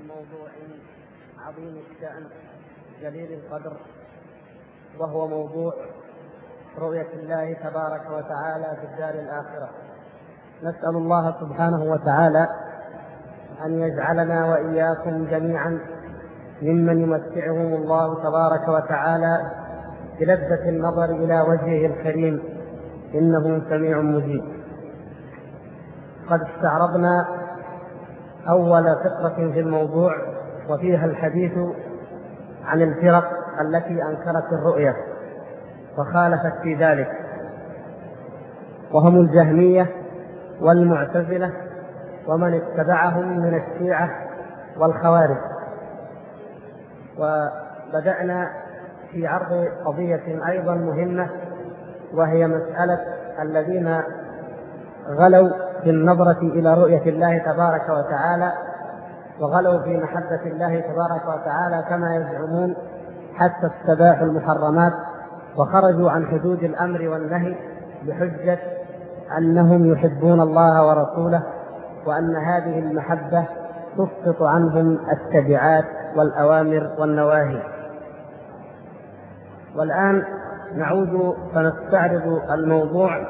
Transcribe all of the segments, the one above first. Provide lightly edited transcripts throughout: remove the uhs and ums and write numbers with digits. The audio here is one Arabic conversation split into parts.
موضوع عظيم الشأن جليل القدر، وهو موضوع رؤية الله تبارك وتعالى في الدار الآخرة. نسأل الله سبحانه وتعالى أن يجعلنا وإياكم جميعا ممن يمتعهم الله تبارك وتعالى بلذة النظر إلى وجهه الكريم، إنه سميع مجيب. قد استعرضنا أول فقرة في الموضوع، وفيها الحديث عن الفرق التي أنكرت الرؤية وخالفت في ذلك، وهم الجهمية والمعتزلة ومن اتبعهم من الشيعة والخوارج. وبدأنا في عرض قضية أيضا مهمة، وهي مسألة الذين غلوا في النظرة إلى رؤية الله تبارك وتعالى، وغلوا في محبة الله تبارك وتعالى كما يزعمون، حتى استباحوا المحرمات وخرجوا عن حدود الأمر والنهي بحجة أنهم يحبون الله ورسوله، وأن هذه المحبة تسقط عنهم التبعات والأوامر والنواهي. والآن نعود فنستعرض الموضوع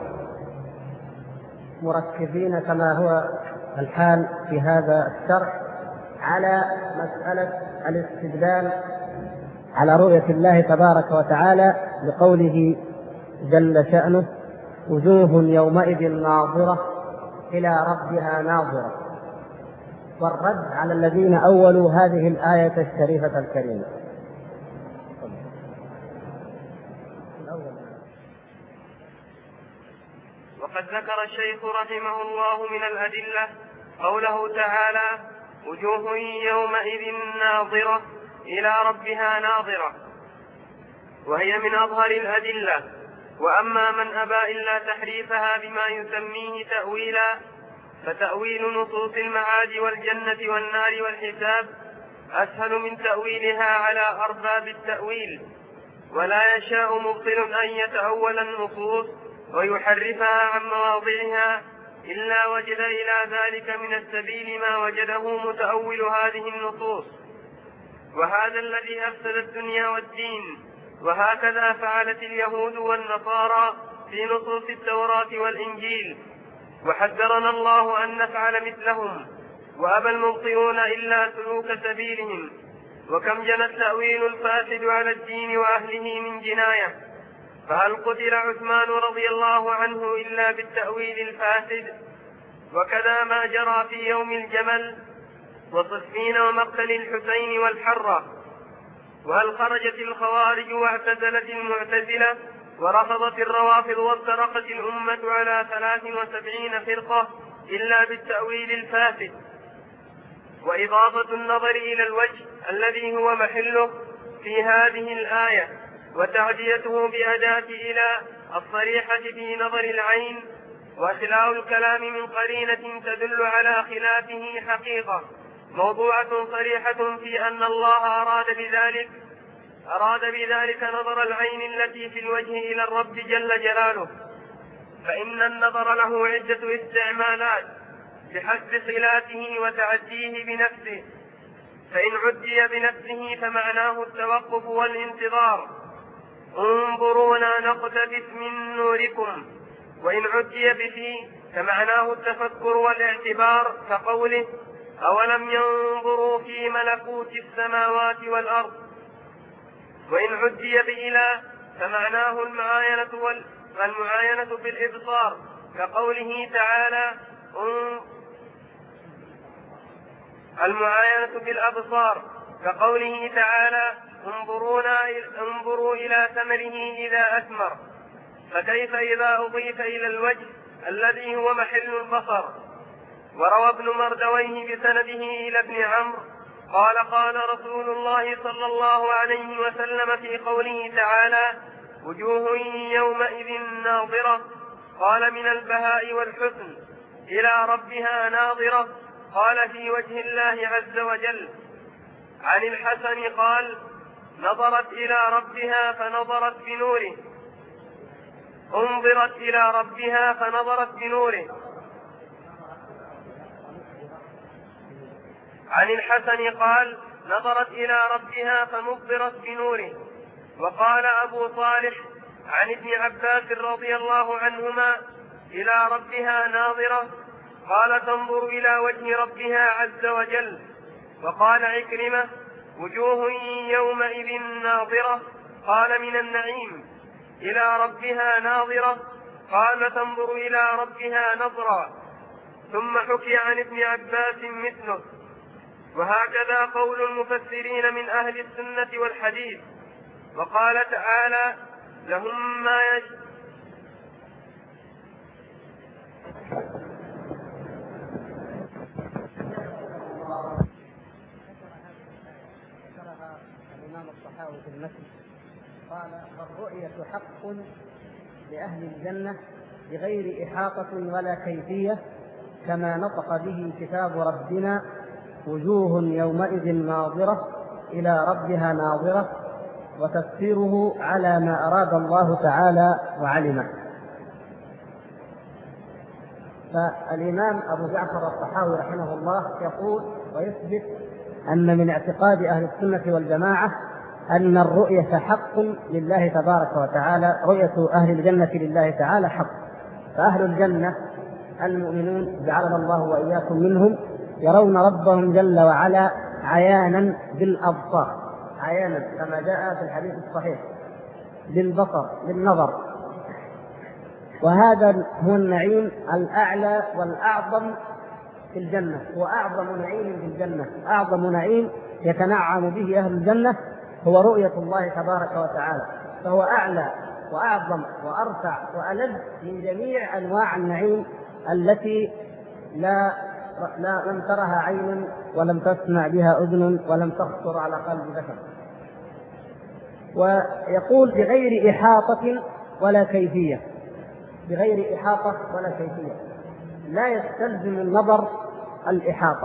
مركزين كما هو الحال في هذا الشرح على مسألة الاستدلال على رؤية الله تبارك وتعالى بقوله جل شأنه: وجوه يومئذ ناظرة إلى ربها ناظرة، والرد على الذين أولوا هذه الآية الشريفة الكريمة. وقد ذكر الشيخ رحمه الله من الأدلة قوله تعالى: وجوه يومئذ ناظرة إلى ربها ناظرة، وهي من أظهر الأدلة. وأما من أبى إلا تحريفها بما يسميه تأويلا، فتأويل نصوص المعاد والجنة والنار والحساب أسهل من تأويلها على أرباب التأويل، ولا يشاء مبطل أن يتأول النصوص ويحرفها عن مواضعها إلا وجد إلى ذلك من السبيل ما وجده متأول هذه النصوص، وهذا الذي أفسد الدنيا والدين. وهكذا فعلت اليهود والنصارى في نصوص التوراة والإنجيل، وحذرنا الله أن نفعل مثلهم، وأبى المبطلون إلا سلوك سبيلهم. وكم جنى التأويل الفاسد على الدين وأهله من جناية، فهل قتل عثمان رضي الله عنه إلا بالتأويل الفاسد؟ وكذا ما جرى في يوم الجمل وصفين ومقتل الحسين والحرة. وهل خرجت الخوارج واعتزلت المعتزلة ورفضت الروافض وافترقت الأمة على 73 فرقة إلا بالتأويل الفاسد؟ وإضافة النظر إلى الوجه الذي هو محله في هذه الآية وتعديته بأداة إلى الصريحة في نظر العين، وإخلاء الكلام من قرينة تدل على خلافه حقيقة موضوعة صريحة في أن الله أراد بذلك نظر العين التي في الوجه إلى الرب جل جلاله، فإن النظر له عدة استعمالات بحسب صلاته وتعديه بنفسه. فإن عدي بنفسه فمعناه التوقف والانتظار: انظرونا نقتبس من نوركم. وإن عدي به فمعناه التفكر والاعتبار، كقوله: أولم ينظروا في ملكوت السماوات والأرض. وإن عدي بإلى فمعناه المعاينة بالإبصار، كقوله تعالى: المعاينة بالأبصار، كقوله تعالى: انظروا إلى ثمره إذا أثمر. فكيف إذا أضيف إلى الوجه الذي هو محل البصر؟ وروى ابن مردويه بسنده إلى ابن عمرو قال: قال رسول الله صلى الله عليه وسلم في قوله تعالى: وجوه يومئذ ناظرة، قال: من البهاء والحسن. إلى ربها ناظرة، قال: في وجه الله عز وجل. عن الحسن قال: نظرت إلى ربها فنظرت بنوره، انظرت إلى ربها فنظرت بنوره. عن الحسن قال: نظرت إلى ربها فمبصرت بنوره. وقال أبو صالح عن ابن عباس رضي الله عنهما: إلى ربها ناظرة، قال: تنظر إلى وجه ربها عز وجل. وقال عكرمة: وجوه يومئذ ناظرة، قال: من النعيم. إلى ربها ناظرة، قال: تنظر إلى ربها نظرا. ثم حكي عن ابن عباس مثله. وهكذا قول المفسرين من أهل السنة والحديث. وقال تعالى: لهم ما ذكرها الإمام الطحاوي في المسجد، قال: الرؤية حق لأهل الجنة بغير إحاطة ولا كيفية، كما نطق به كتاب ربنا: وجوه يومئذ ناظرة إلى ربها ناظرة. وتفسيره على ما أراد الله تعالى وعلمه. فالإمام أبو جعفر الطحاوي رحمه الله يقول ويثبت أن من اعتقاد أهل السنة والجماعة أن الرؤية حق لله تبارك وتعالى، رؤية أهل الجنة لله تعالى حق. فأهل الجنة المؤمنون جعلنا الله وإياكم منهم يرون ربهم جل وعلا عيانا بالأبصار، عيانا كما جاء في الحديث الصحيح، بالبصر بالنظر. وهذا هو النعيم الأعلى والأعظم في الجنة، وأعظم نعيم في الجنة، أعظم نعيم يتنعم به أهل الجنة هو رؤية الله تبارك وتعالى، فهو أعلى وأعظم وأرفع وألذ من جميع أنواع النعيم التي لم ترها عين ولم تسمع بها أذن ولم تخطر على قلب بشر. ويقول: بغير إحاطة ولا كيفية، بغير إحاطة ولا كيفية، لا يستلزم النظر الإحاطة،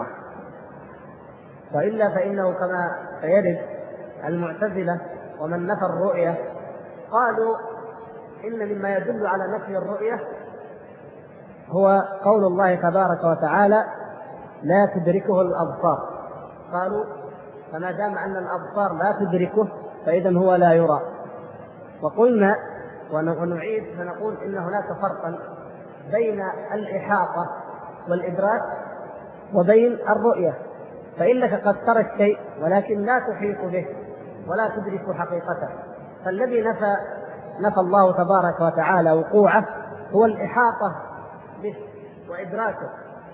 وإلا فإنه كما سيرد المعتزلة ومن نفى الرؤية قالوا إن مما يدل على نفي الرؤية هو قول الله تبارك وتعالى: لا تدركه الأبصار. قالوا: فما دام أن الأبصار لا تدركه فإذن هو لا يرى. وقلنا ونعيد فنقول إن هناك فرقا بين الإحاطة والإدراك وبين الرؤية. فإنك قد ترى الشيء ولكن لا تحيط به ولا تدرك حقيقته. فالذي نفى الله تبارك وتعالى وقوعه هو الإحاطة به وإدراكه،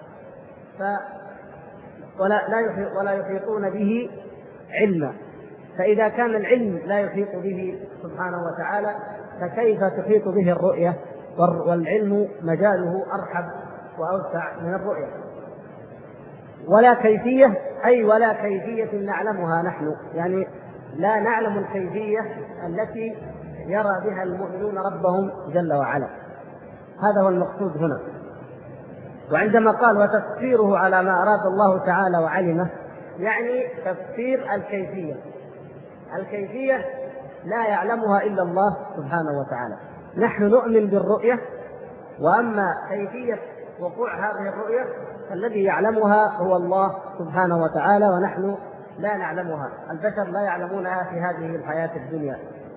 ولا يحيطون به علما. فإذا كان العلم لا يحيط به سبحانه وتعالى فكيف تحيط به الرؤية؟ والعلم مجاله أرحب وأوسع من الرؤية. ولا كيفية، أي ولا كيفية نعلمها نحن، يعني لا نعلم الكيفية التي يرى بها المؤمنون ربهم جل وعلا. هذا هو المقصود هنا. وعندما قال: وتفسيره على ما أراد الله تعالى وعلمه، يعني تفسير الكيفية. الكيفية لا يعلمها إلا الله سبحانه وتعالى. نحن نؤمن بالرؤية، وأما كيفية وقوع هذه الرؤية الذي يعلمها هو الله سبحانه وتعالى، ونحن لا نعلمها، البشر لا يعلمونها في هذه الحياة الدنيا.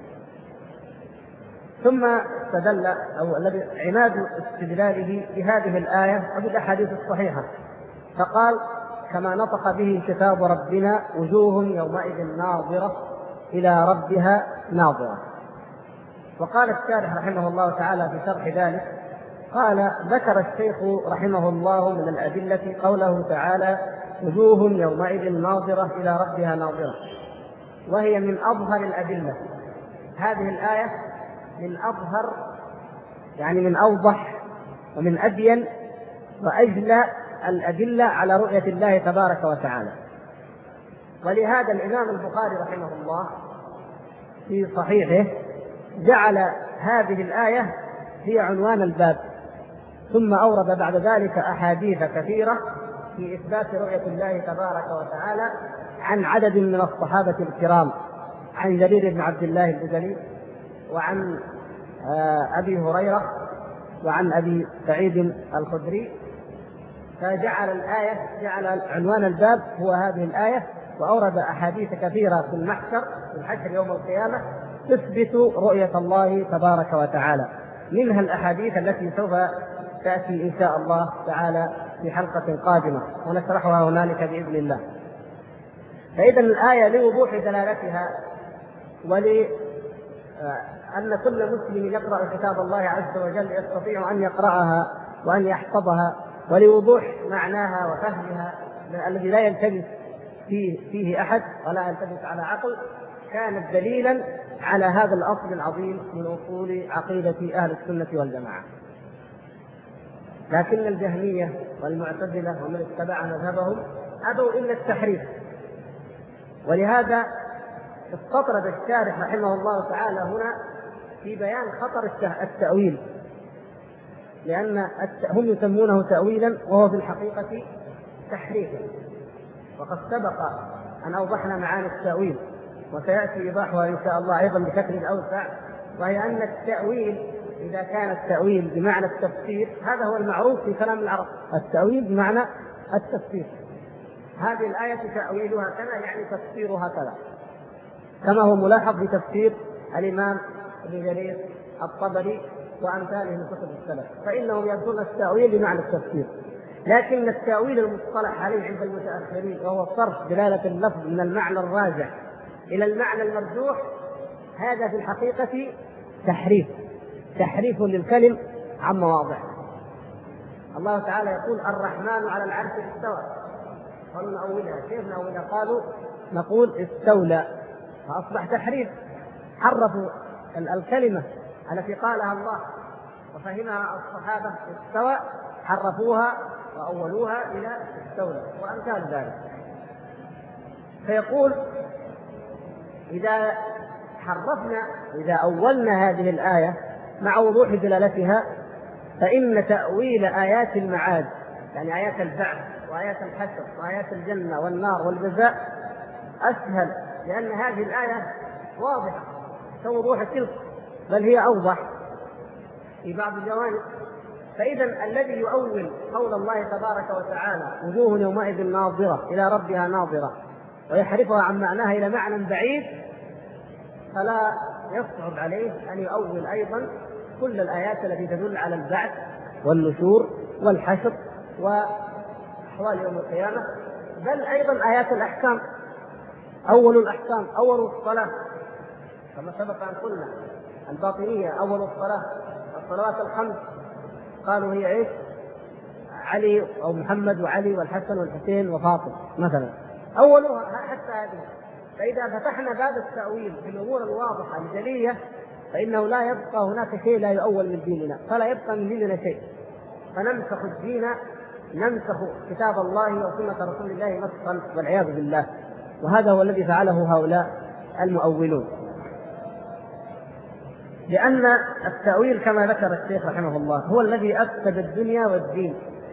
ثم استدل أو الذي عناد استدلاله بهذه الآية وبالأحاديث الصحيحة، فقال: كما نطق به كتاب ربنا: وجوه يومئذ ناظرة إلى ربها ناظرة. وقال الشارح رحمه الله تعالى في شرح ذلك قال: ذكر الشيخ رحمه الله من الأدلة قوله تعالى: وجوه يومئذ ناظرة إلى ربها ناظرة، وهي من أظهر الأدلة. هذه الآية من أظهر، يعني من أوضح ومن أبين وأجلى الأدلة على رؤية الله تبارك وتعالى. ولهذا الإمام البخاري رحمه الله في صحيحه جعل هذه الآية هي عنوان الباب، ثم أورد بعد ذلك أحاديث كثيرة في إثبات رؤية الله تبارك وتعالى عن عدد من الصحابة الكرام، عن جرير بن عبد الله البجلي، وعن أبي هريرة، وعن أبي سعيد الخدري، فجعل الآية، جعل عنوان الباب هو هذه الآية، وأورد أحاديث كثيرة في المحشر، في الحشر يوم القيامة، تثبت رؤية الله تبارك وتعالى. منها الأحاديث التي سوف تأتي إن شاء الله تعالى في حلقة قادمة ونشرحها هنالك بإذن الله. فإذا الآية لوضوح دلالتها ولأن كل مسلم يقرأ كتاب الله عز وجل يستطيع أن يقرأها وأن يحفظها، ولوضوح معناها وفهمها الذي لا يلتبس فيه أحد ولا يلتبس على عقل، كانت دليلا على هذا الأصل العظيم من أصول عقيدة أهل السنة والجماعة. لكن الجهمية والمعتزلة ومن اتبع مذهبهم أبوا إلا التحريف، ولهذا استطرد الشارح رحمه الله تعالى هنا في بيان خطر التأويل، لأن هم يسمونه تأويلا وهو في الحقيقة تحريفا. وقد سبق أن أوضحنا معاني التأويل وسيأتي إيضاحها إن شاء الله أيضا بشكل أوسع، وهي أن التأويل إذا كان التأويل بمعنى التفسير، هذا هو المعروف في كلام العرب، التأويل بمعنى التفسير. هذه الآية تأويلها كذا يعني تفسيرها كذا، كما هو ملاحظ في تفسير الإمام ابن جرير الطبري وأمثاله من كتب السلف، فإنهم يذكرون التأويل بمعنى التفسير. لكن التأويل المصطلح عليه عند المتأخرين وهو صرف دلالة اللفظ من المعنى الراجح إلى المعنى المرجوح، هذا في الحقيقة تحريف للكلم عن مواضعه. الله تعالى يقول الرحمن على العرش استوى، قالوا نأولها، كيف نأولها؟ قالوا نقول استولى، فأصبح تحريف، حرفوا الكلمة التي قالها الله وفهمها الصحابة استوى، حرفوها وأولوها إلى استولى وأمثال ذلك. فيقول إذا أولنا هذه الآية مع وضوح دلالتها، فإن تأويل آيات المعاد، يعني آيات البعث وآيات الحشر وآيات الجنة والنار والجزاء، أسهل، لأن هذه الآية واضحة كوضوح تلك، بل هي أوضح في بعض الجوانب. فإذا الذي يؤول قول الله تبارك وتعالى وجوه يومئذ ناظرة إلى ربها ناظرة ويحرفها عن معناها إلى معنى بعيد، فلا يصعب عليه أن يؤول أيضا كل الآيات التي تدل على البعث والنشور والحشر وأحوال يوم القيامة، بل أيضا آيات الأحكام. أول الأحكام أول الصلاة، كما سبق أن قلنا الباطنية أول الصلاة، الصلوات الخمس قالوا هي إيش؟ علي أو محمد وعلي والحسن والحسين وفاطمة مثلا، أولها حتى هذه. فإذا فتحنا باب التأويل في الأمور الواضحة الجلية، فإنه لا يبقى هناك شيء لا يؤول من ديننا، فلا يبقى من ديننا شيء، فنمسخ الدين، نمسخ كتاب الله وسنة رسول الله مسخا والعياذ بالله. وهذا هو الذي فعله هؤلاء المؤولون، لأن التأويل كما ذكر الشيخ رحمه الله هو الذي أفسد الدنيا والدين.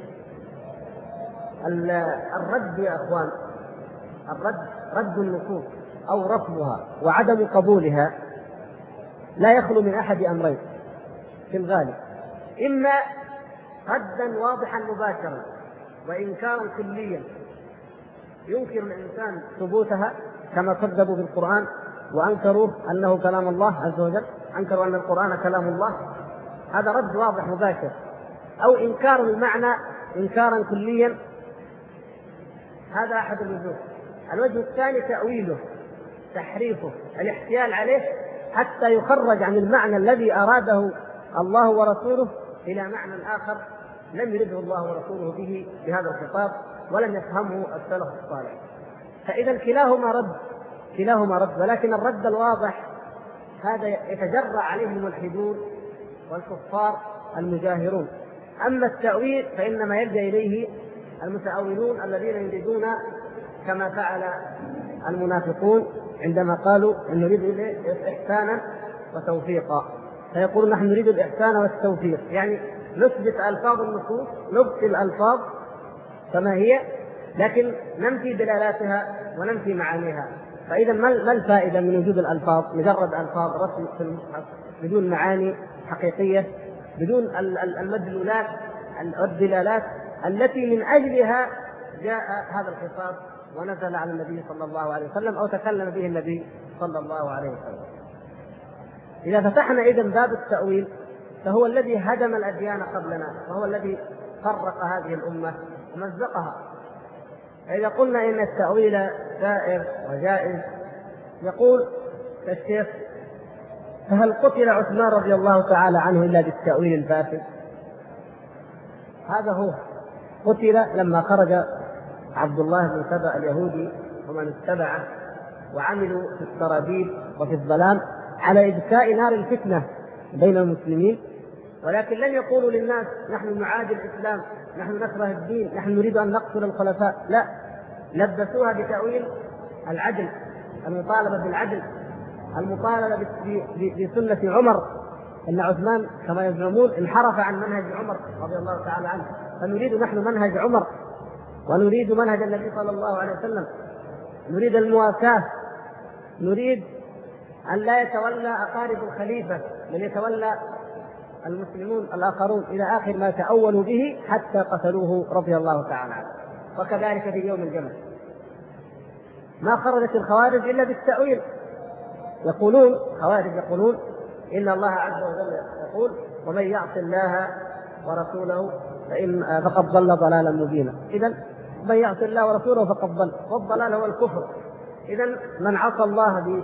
الرد يا أخوان، رد النصوص أو رفضها وعدم قبولها لا يخلو من أحد أمرين في الغالب، إما ردا واضحا مباشرا وإنكارا كليا ينكر الإنسان ثبوتها، كما كذبوا بالقرآن وأنكروا أنه كلام الله عز وجل، أنكروا أن القرآن كلام الله، هذا رد واضح مباشر، أو إنكار المعنى إنكارا كليا، هذا أحد الوجوه. الوجه الثاني تأويله، تحريفه، الاحتيال عليه حتى يخرج عن المعنى الذي أراده الله ورسوله إلى معنى آخر لم يرده الله ورسوله به بهذا الخطاب ولم يفهمه السلف الصالح. فإذا كلاهما رد، ولكن الرد الواضح هذا يتجرأ عليه الملحدون والكفار المجاهرون. أما التأويل فإنما يلجأ إليه المتأولون الذين يريدون كما فعل المنافقون عندما قالوا إن نريد إحسانا وتوفيقا، فيقول نحن نريد الإحسان والتوفيق، يعني نثبت ألفاظ النصوص، نبطل الألفاظ كما هي، لكن ننفي دلالاتها وننفي معانيها. فإذا ما الفائدة من وجود الألفاظ؟ مجرد ألفاظ رسم في المصحف بدون معاني حقيقية، بدون المدلولات والدلالات التي من أجلها جاء هذا الخطاب ونزل على النبي صلى الله عليه وسلم أو تكلم به النبي صلى الله عليه وسلم. إذا فتحنا إذن باب التأويل فهو الذي هدم الأديان قبلنا، وهو الذي فرق هذه الأمة ومزقها. إذا قلنا إن التأويل سائر وجائز، يقول الشيخ: فهل قتل عثمان رضي الله تعالى عنه إلا بالتأويل الفاسد؟ هذا هو، قتل لما خرج عبد الله بن سبأ اليهودي ومن اتبعه وعملوا في السراديب وفي الظلام على إبكاء نار الفتنة بين المسلمين، ولكن لم يقولوا للناس نحن نعادي الإسلام، نحن نكره الدين، نحن نريد أن نقتل الخلفاء، لا، لبسوها بتأويل العدل، المطالبة بالعدل، المطالبة بسنة عمر، أن عثمان كما يزعمون انحرف عن منهج عمر رضي الله تعالى عنه، فنريد نحن منهج عمر ونريد منهج النبي صلى الله عليه وسلم، نريد المواساة، نريد أن لا يتولى أقارب الخليفة بل يتولى المسلمون الآخرون، إلى آخر ما تأولوا به حتى قتلوه رضي الله تعالى عنه. وكذلك في يوم الجمل ما خرجت الخوارج إلا بالتأويل. يقولون خوارج يقولون إن الله عز وجل يقول: ومن يعص الله ورسوله فقد ضل ضلالا مبينا. إذن من يعص الله ورسوله فقد ضل، والضلال هو الكفر. إذن من عصى الله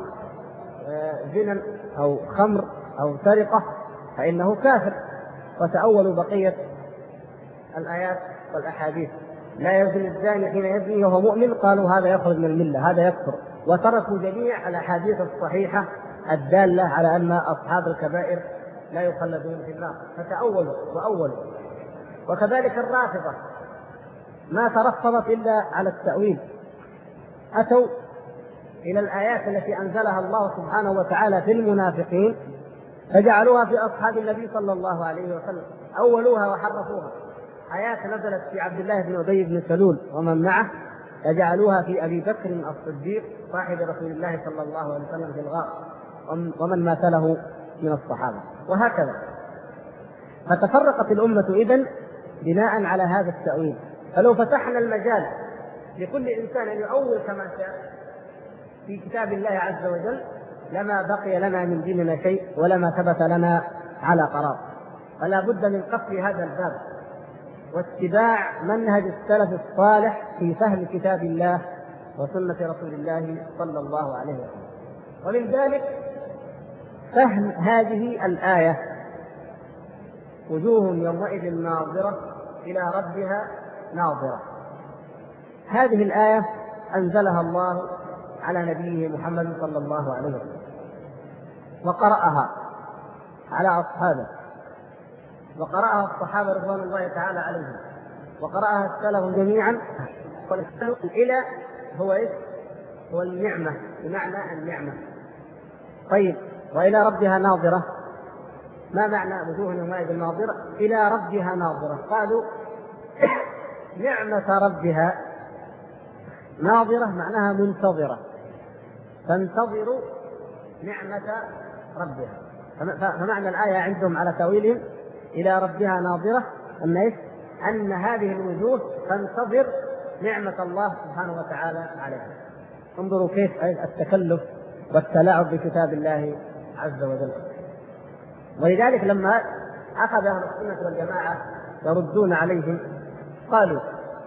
بزنا أو خمر أو سرقة فإنه كافر. وتأولوا بقية الآيات والأحاديث: لا يزني الزاني حين يزني وهو مؤمن، قالوا هذا يخرج من الملة، هذا يكفر. وتركوا جميع الأحاديث الصحيحة الدالة على أن أصحاب الكبائر لا يخلدون في النار، فتأولوا وأولوا. وكذلك الرافضة ما ترفضت إلا على التأويل، أتوا إلى الآيات التي أنزلها الله سبحانه وتعالى في المنافقين فجعلوها في أصحاب النبي صلى الله عليه وسلم، أولوها وحرفوها. آيات نزلت في عبد الله بن أبي بن سلول ومن معه فجعلوها في أبي بكر الصديق صاحب رسول الله صلى الله عليه وسلم في الغار ومن ماثله من الصحابة، وهكذا. فتفرقت الأمة إذن بناء على هذا التأويل. فلو فتحنا المجال لكل إنسان أن يؤول كما شاء في كتاب الله عز وجل لما بقي لنا من ديننا شيء ولما ثبت لنا على قرار. فلا بد من قفل هذا الباب واتباع منهج السلف الصالح في فهم كتاب الله وسنة رسول الله صلى الله عليه وسلم. ومن ذلك فهم هذه الآية: وجوه يومئذ ناظرة إلى ربها ناظرة. هذه الآية أنزلها الله على نبيه محمد صلى الله عليه وسلم، وقرأها على أصحابه، وقرأها الصحابة رضوان الله تعالى عليهم، وقرأها السلف جميعا. والسلف إلى هو النعمة، بمعنى النعمة. طيب، وإلى ربها ناظرة، ما معنى وجوه يومئذ ناظرة إلى ربها ناظرة؟ قالوا نعمة ربها ناظرة معناها منتظرة، تنتظر نعمة ربها. فمعنى الآية عندهم على تأويلهم إلى ربها ناظرة أن هذه الوجوه تنتظر نعمة الله سبحانه وتعالى عليها. انظروا كيف التكلف والتلاعب بكتاب الله عز وجل. ولذلك لما أخذ أهل السنة والجماعة يردون عليهم قالوا: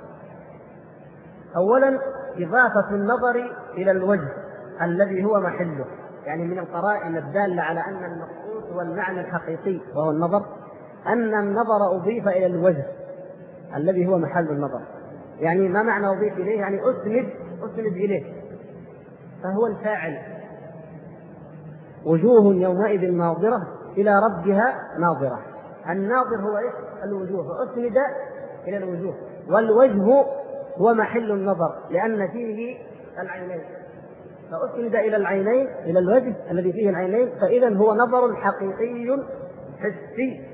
أولا إضافة النظر إلى الوجه الذي هو محله، يعني من القرائن الدالة على أن المقصود هو المعنى الحقيقي وهو النظر، أن النظر أضيف إلى الوجه الذي هو محل النظر. يعني ما معنى أضيف إليه؟ يعني أسند إليه، فهو الفاعل. وجوه يومئذ ناظرة إلى ربها ناظرة. الناظر هو الوجوه، فأسند إلى الوجوه، والوجه هو محل النظر لأن فيه العينين، فأسند إلى العينين، إلى الوجه الذي فيه العينين، فإذا هو نظر حقيقي حسي.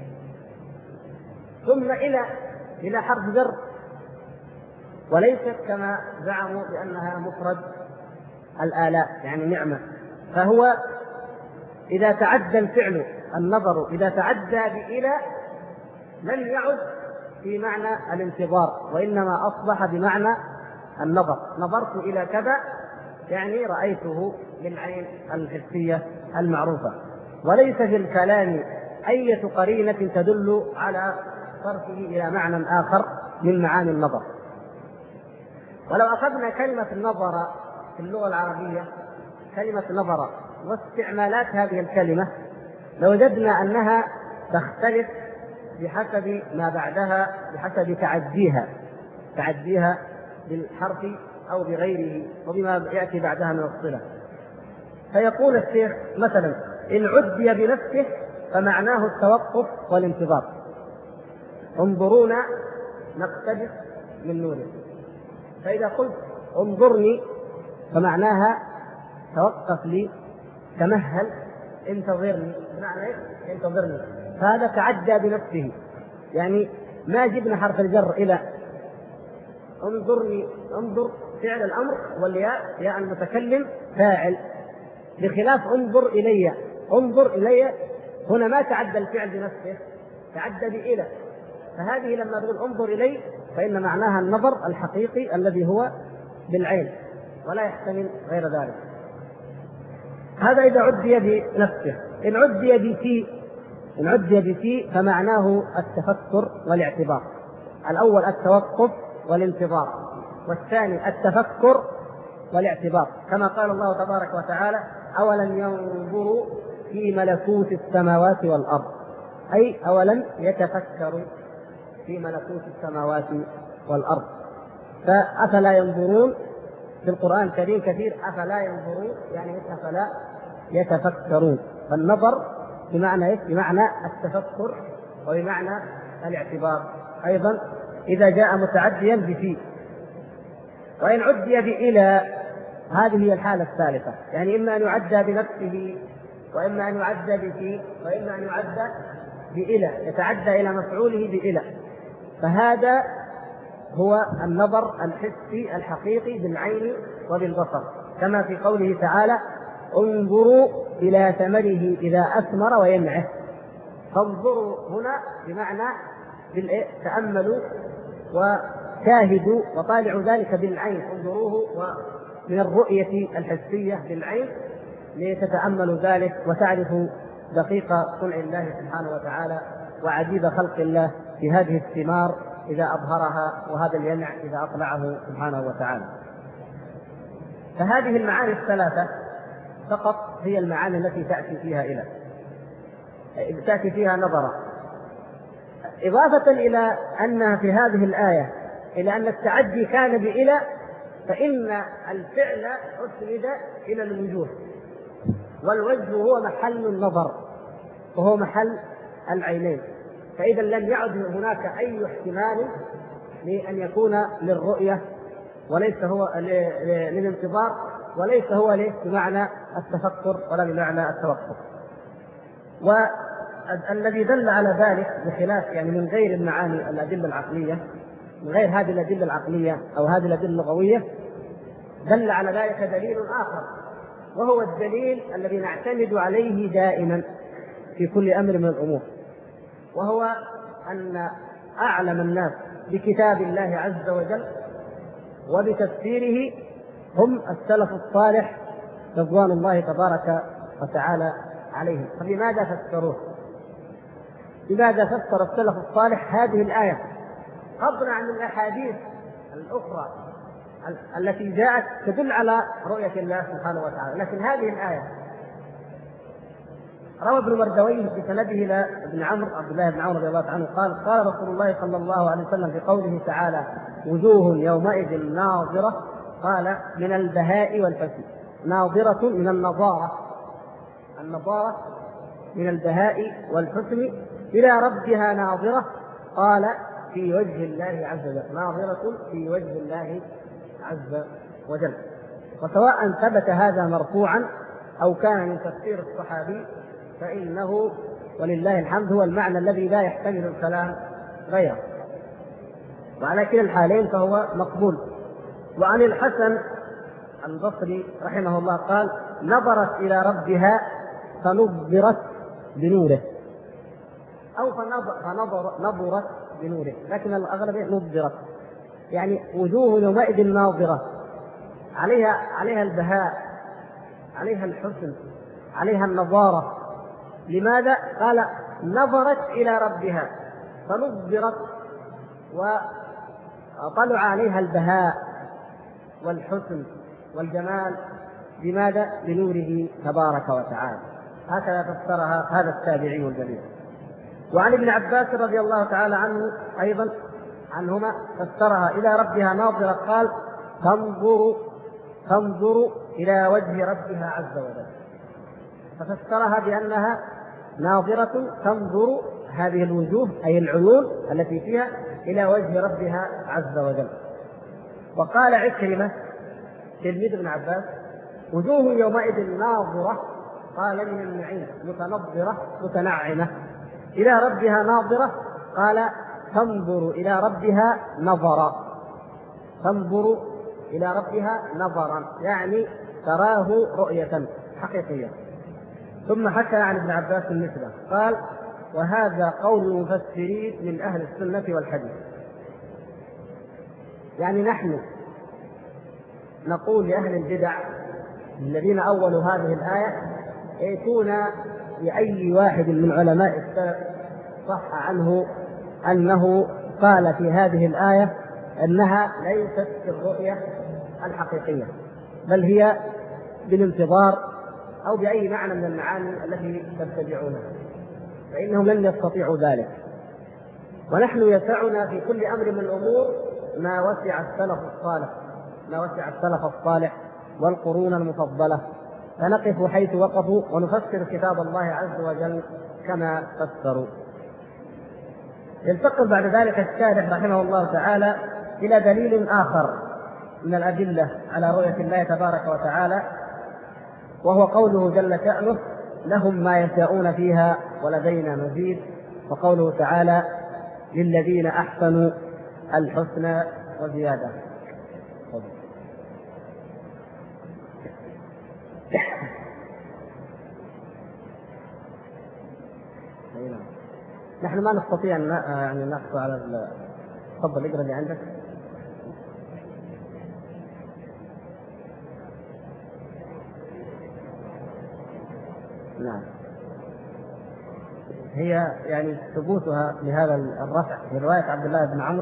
ثم إلى حرف جر، وليست كما زعموا بأنها مفرد الآلاء يعني نعمة. فهو إذا تعدى الفعل النظر، إذا تعدى بإلى لم يعد في معنى الانتظار، وإنما أصبح بمعنى النظر. نظرت إلى كذا يعني رأيته بالعين الحسية المعروفة، وليس في الكلام أي قرينة تدل على صرفه إلى معنى آخر من معاني النظر. ولو أخذنا كلمة النظر في اللغة العربية، كلمة نظر واستعمالات هذه الكلمة، لوجدنا أنها تختلف بحسب ما بعدها، بحسب تعديها بالحرف أو بغيره وبما يأتي بعدها من الصلة. فيقول الشيخ مثلا: إن عدي بنفسه فمعناه التوقف والانتظار. انظرونا نقتبس من نوره. فإذا قلت انظرني فمعناها توقف لي، تمهل، انتظرني، بمعنى ايه؟ انتظرني. فهذا تعدى بنفسه، يعني ما جبنا حرف الجر إلى انظرني. انظر فعل الأمر، والياء ياء المتكلم فاعل، بخلاف انظر إلي. انظر إلي هنا ما تعدى الفعل بنفسه، تعدى بإلى. فهذه لما تقول انظر إلي فإن معناها النظر الحقيقي الذي هو بالعين ولا يحتمل غير ذلك. هذا إذا عدي بنفسه. إن عدي بفي فمعناه التفكر والاعتبار. الأول التوقف والانتظار، والثاني التفكر والاعتبار، كما قال الله تبارك وتعالى: أولم ينظروا في ملكوت السماوات والأرض، أي أولم يتفكروا في ملكوت السماوات والأرض. فأفلا ينظرون في القرآن الكريم كثير، أفلا ينظرون يعني أفلا يتفكرون. فالنظر بمعنى التفكر وبمعنى الاعتبار أيضا إذا جاء متعديا بفي. وإن عدي بإلى هذه هي الحالة الثالثة، يعني إما أن يعدى بنفسه، وإما أن يعدى بفي، وإما أن يعدى بإلى، يتعدى إلى مفعوله بإلى. فهذا هو النظر الحسي الحقيقي بالعين وبالبصر، كما في قوله تعالى: انظروا إلى ثمره إذا أثمر وينعه. فانظروا هنا بمعنى تأملوا وشاهدوا وطالعوا ذلك بالعين، انظروه ومن الرؤية الحسية بالعين لتتأملوا ذلك وتعرفوا دقيق صنع الله سبحانه وتعالى وعجيب خلق الله في هذه الثمار إذا أظهرها، وهذا الينع إذا أطلعه سبحانه وتعالى. فهذه المعاني الثلاثة فقط هي المعاني التي تأتي فيها نظرة، إضافة إلى أن في هذه الآية إلى أن التعدي كان بإلى، فإن الفعل أسند إلى الوجوه، والوجه هو محل النظر وهو محل العينين. فإذا لم يعد هناك أي احتمال لأن يكون للرؤية، وليس هو للانتظار، وليس هو بمعنى التفكر ولا بمعنى التوقف. والذي دل على ذلك بخلاف يعني من غير المعاني الأدلة العقلية، من غير هذه الأدلة العقلية أو هذه الأدلة اللغوية، دل على ذلك دليل آخر، وهو الدليل الذي نعتمد عليه دائما في كل أمر من الأمور، وهو أن أعلم الناس بكتاب الله عز وجل وبتفسيره هم السلف الصالح رضوان الله تبارك وتعالى عليهم. فلماذا فسروه؟ لماذا فسر السلف الصالح هذه الآية فضلا عن الأحاديث الأخرى التي جاءت تدل على رؤية الله سبحانه وتعالى؟ لكن هذه الآية روى ابن مردويه بسنده إلى ابن عمرو عبد الله بن عمرو رضي الله عنه قال: قال رسول الله صلى الله عليه وسلم في قوله تعالى: وجوه يومئذ ناظرة، قال: من البهاء والحسن. ناظرة من النظارة من البهاء والحسن، إلى ربها ناظرة، قال: في وجه الله عز وجل. ناظرة في وجه الله عز وجل. وسواء ثبت هذا مرفوعا أو كان من تفسير الصحابي فإنه ولله الحمد هو المعنى الذي لا يحتمل الكلام غيره، وعلى كلا الحالين فهو مقبول. وعن الحسن البصري رحمه الله قال: نظرت إلى ربها فنظرت بنوره، أو نظرت بنوره، لكن الأغلبية نضرت، يعني وجوه يومئذ ناظرة، عليها البهاء، عليها الحسن، عليها النضارة. لماذا؟ قال نظرت إلى ربها فنضرت وطلع عليها البهاء والحسن والجمال. لماذا؟ بنوره تبارك وتعالى. هكذا فسرها هذا التابعي الجليل. وعن ابن عباس رضي الله تعالى عنه أيضا عنهما فسرها إلى ربها ناظرة، قال تنظر إلى وجه ربها عز وجل، ففسرها بأنها ناظرة تنظر هذه الوجوه أي العيون التي فيها إلى وجه ربها عز وجل. وقال عكرمة تلميذ ابن عباس وجوه يومئذ ناظرة، قال من النعيم متنظرة متنعمة، إلى ربها ناظرة قال تنظر إلى ربها نظرا، تنظر إلى ربها نظرا يعني تراه رؤية حقيقية. ثم حكى عن ابن عباس النسبة قال وهذا قول المفسرين من أهل السنة والحديث. يعني نحن نقول لأهل البدع الذين أولوا هذه الآية يأتون لأي واحد من علماء السلف صح عنه أنه قال في هذه الآية أنها ليست الرؤية الحقيقية، بل هي بالانتظار أو بأي معنى من المعاني التي تتبعونها، فإنهم لن يستطيعوا ذلك. ونحن يسعنا في كل أمر من الأمور ما وسع السلف الصالح والقرون المفضلة، فنقف حيث وقفوا ونفسر كتاب الله عز وجل كما فسروا. ينتقل بعد ذلك الشارح رحمه الله تعالى إلى دليل آخر من الأدلة على رؤية الله تبارك وتعالى، وهو قوله جل شأنه لهم ما يشاءون فيها ولدينا مزيد، وقوله تعالى للذين أحسنوا الحسنى وزيادة. نحن ما نستطيع أن يعني نحصل على تفضل اقرأ اللي عندك. نعم، هي يعني ثبوتها لهذا الرفع في رواية عبد الله بن عمرو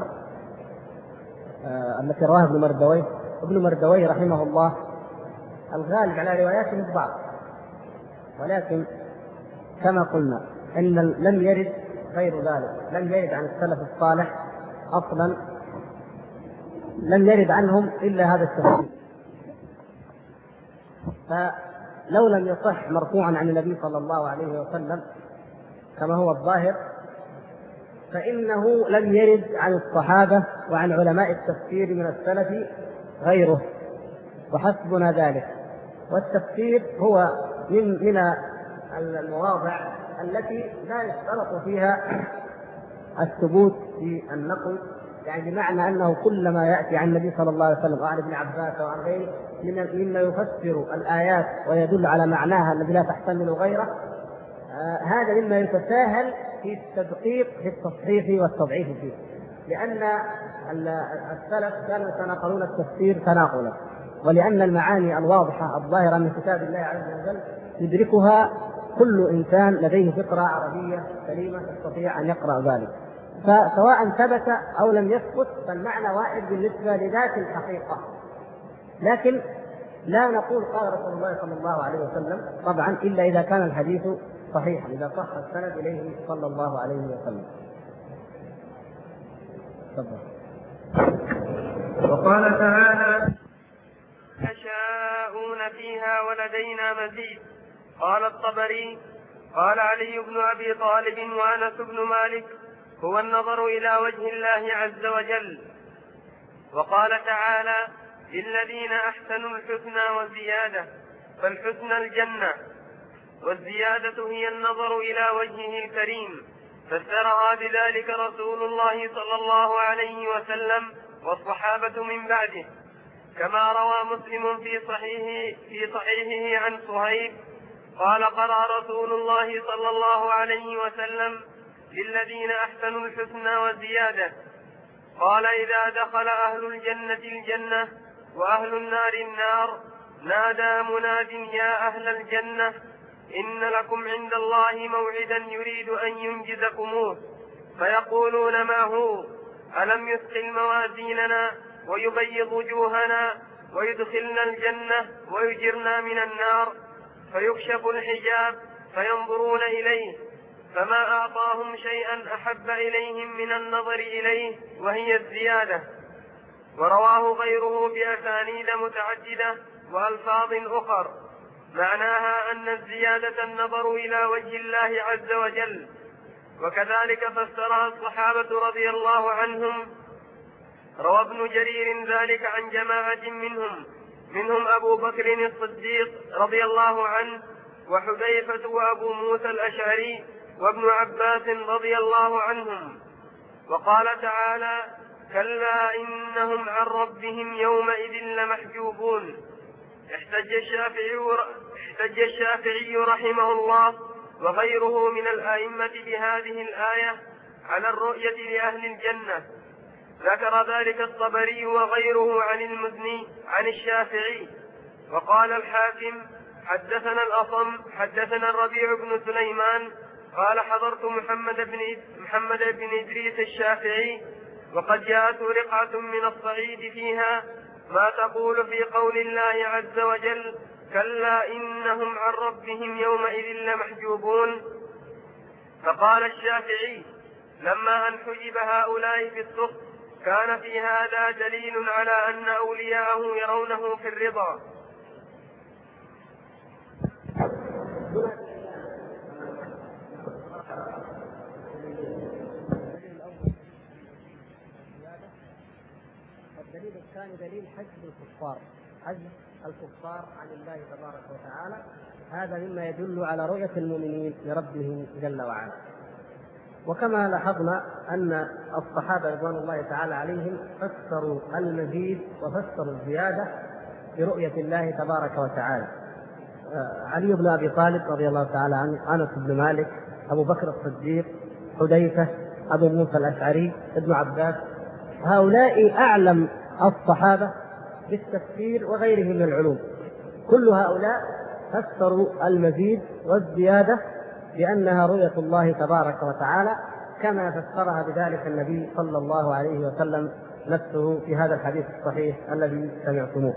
التي رواها ابن مردويه رحمه الله. الغالب على رواياته البعض، ولكن كما قلنا أن لم يرد غير ذلك، لم يرد عن السلف الصالح أصلا، لم يرد عنهم إلا هذا التفسير. فلو لم يصح مرفوعا عن النبي صلى الله عليه وسلم كما هو الظاهر، فإنه لم يرد عن الصحابة وعن علماء التفسير من السلف غيره، وحسبنا ذلك. والتفسير هو من المواضع التي لا يشترط فيها الثبوت في النقل، يعني بمعنى أنه كل ما يأتي عن النبي صلى الله عليه وسلم وعن ابن عباس وعن غيره مما يفسر الآيات ويدل على معناها الذي لا تحتمل غيره، هذا مما يتساهل في التدقيق في التصحيح والتضعيف فيه، لأن السلف كانوا يتناقلون التفسير تناقلا، ولأن المعاني الواضحة الظاهرة من كتاب الله عز وجل يدركها كل إنسان لديه فطرة عربية سليمة يستطيع أن يقرأ ذلك. فسواء ثبت أو لم يثبت فالمعنى واحد بالنسبة لذات الحقيقة، لكن لا نقول قال رسول الله صلى الله عليه وسلم طبعا إلا إذا كان الحديث صحيحا، إذا صح السند إليه صلى الله عليه وسلم. وقال تعالى يشاءون فيها ولدينا مزيد. قال الطبري قال علي بن أبي طالب وأنس بن مالك هو النظر إلى وجه الله عز وجل. وقال تعالى للذين أحسنوا الحسنى وزيادة، فالحسنى الجنة، والزيادة هي النظر إلى وجهه الكريم، فسرها بذلك رسول الله صلى الله عليه وسلم والصحابة من بعده، كما روى مسلم في صحيحه عن صهيب قال قرأ رسول الله صلى الله عليه وسلم للذين أحسنوا الحسنى وزيادة. قال إذا دخل أهل الجنة الجنة وأهل النار النار نادى مناد يا أهل الجنة إن لكم عند الله موعدا يريد أن ينجزكموه، فيقولون ما هو؟ ألم يثقل موازيننا ويبيض وجوهنا ويدخلنا الجنة ويجرنا من النار؟ فيكشف الحجاب فينظرون إليه، فما أعطاهم شيئا أحب إليهم من النظر إليه وهي الزيادة. ورواه غيره بأسانيد متعددة وألفاظ أخر معناها أن الزيادة النظر إلى وجه الله عز وجل. وكذلك فسرها الصحابة رضي الله عنهم. روى ابن جرير ذلك عن جماعة منهم أبو بكر الصديق رضي الله عنه وحذيفة وأبو موسى الأشعري وابن عباس رضي الله عنهم. وقال تعالى كلا إنهم عن ربهم يومئذ لمحجوبون. احتج الشافعي رحمه الله وغيره من الأئمة بهذه الآية على الرؤية لأهل الجنة. ذكر ذلك الطبري وغيره عن المزني عن الشافعي. وقال الحاكم حدثنا الأصم حدثنا الربيع بن سليمان قال حضرت محمد بن إدريس الشافعي وقد جاءته رقعة من الصعيد فيها ما تقول في قول الله عز وجل كلا إنهم عن ربهم يومئذ لمحجوبون. فقال الشافعي لما أن حجب هؤلاء في السخط كان في هذا دليل على أن أولياءه يرونه في الرضا. الدليل الثاني دليل حجب الكفار، حجب الكفار عن الله تبارك وتعالى، هذا مما يدل على رؤية المؤمنين لربهم جل وعلا. وكما لاحظنا أن الصحابة رضوان الله تعالى عليهم فسروا المزيد وفسروا الزيادة برؤية الله تبارك وتعالى. علي بن أبي طالب رضي الله تعالى عنه، أنس بن مالك، أبو بكر الصديق، حذيفة، أبو موسى الأشعري، ابن عباس، هؤلاء أعلم الصحابة بالتفسير وغيره من العلوم. كل هؤلاء فسروا المزيد والزيادة بأنها رؤية الله تبارك وتعالى كما فسرها بذلك النبي صلى الله عليه وسلم نفسه في هذا الحديث الصحيح الذي سمعتموه.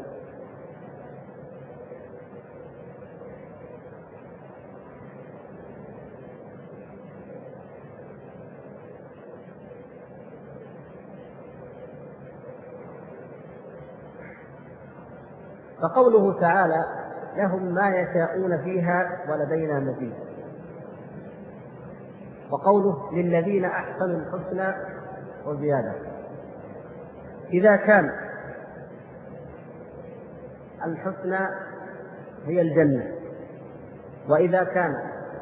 فقوله تعالى لهم ما يشاءون فيها ولدينا مزيد، وقوله للذين أحسنوا الحسنى وزيادة، إذا كان الحسنى هي الجنة، وإذا كان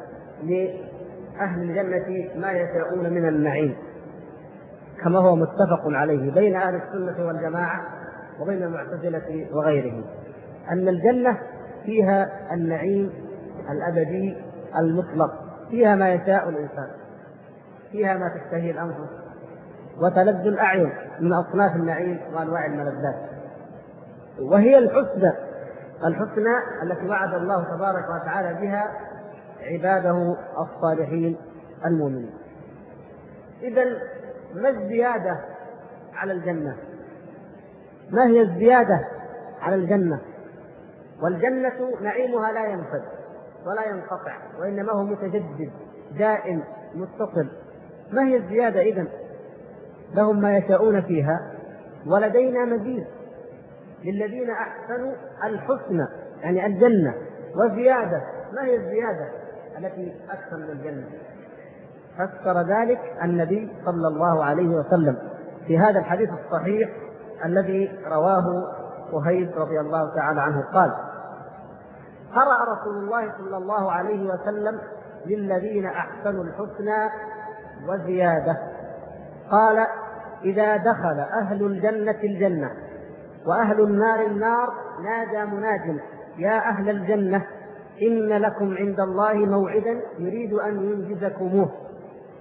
لأهل الجنة ما يشاءون من النعيم كما هو متفق عليه بين أهل السنة والجماعة وبين المعتزلة وغيرهم، أن الجنة فيها النعيم الأبدي المطلق، فيها ما يشاء الإنسان، فيها ما تشتهي الأنفس وتلذ الأعين من أصناف النعيم وأنواع الملذات، وهي الحسنى التي وعد الله تبارك وتعالى بها عباده الصالحين المؤمنين. إذن ما الزيادة على الجنة؟ ما هي الزيادة على الجنة؟ والجنة نعيمها لا ينفد ولا ينقطع، وإنما هو متجدد دائم متصل. ما هي الزيادة إذن؟ لهم ما يشاءون فيها ولدينا مزيد، للذين أحسنوا الحسنى يعني الجنة وزيادة. ما هي الزيادة التي أكثر من الجنة؟ فسر ذلك النبي صلى الله عليه وسلم في هذا الحديث الصحيح الذي رواه وهيب رضي الله تعالى عنه قال قرأ رسول الله صلى الله عليه وسلم للذين أحسنوا الحسنى وزيادة، قال إذا دخل أهل الجنة الجنة وأهل النار النار نادى مناد يا أهل الجنة إن لكم عند الله موعدا يريد أن ينجزكموه،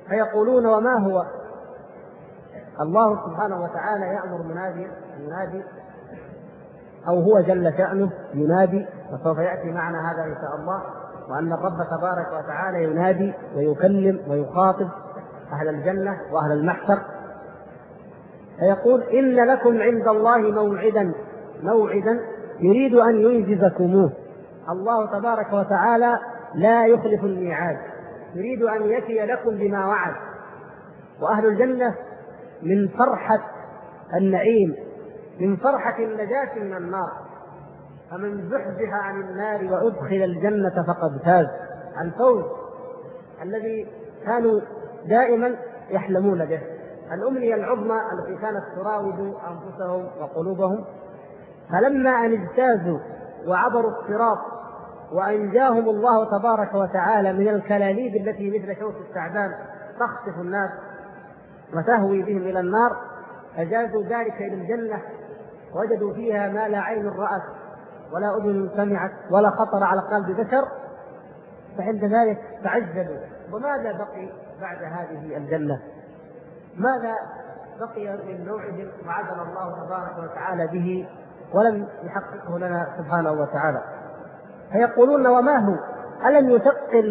فيقولون وما هو؟ الله سبحانه وتعالى يأمر ينادي، أو هو جل شأنه ينادي، وسوف يأتي معنا هذا إن شاء الله، وأن الرب تبارك وتعالى ينادي ويكلم ويخاطب أهل الجنة وأهل المحشر، فيقول إن لكم عند الله موعدا يريد أن ينجزكموه. الله تبارك وتعالى لا يخلف الميعاد، يريد أن يأتي لكم بما وعد. وأهل الجنة من فرحة النعيم، من فرحة النجاة من النار، فمن زحزح عن النار وأدخل الجنة فقد فاز، الفوز الذي كانوا دائما يحلمون به، الأمنية العظمى التي كانت تراود أنفسهم وقلوبهم. فلما أن اجتازوا وعبروا الصراط وأنجاهم الله تبارك وتعالى من الكلاليب التي مثل شوك الثعبان تخطف الناس وتهوي بهم إلى النار، فجازوا ذلك إلى الجنة، وجدوا فيها ما لا عين رأت ولا أذن سمعت ولا خطر على قلب بشر، فعند ذلك تعجبوا. وماذا بقي بعد هذه الجنة؟ ماذا بقي من موعد وعدنا الله تبارك وتعالى به ولم يحققه لنا سبحانه وتعالى؟ فيقولون وما هو؟ ألم يثقل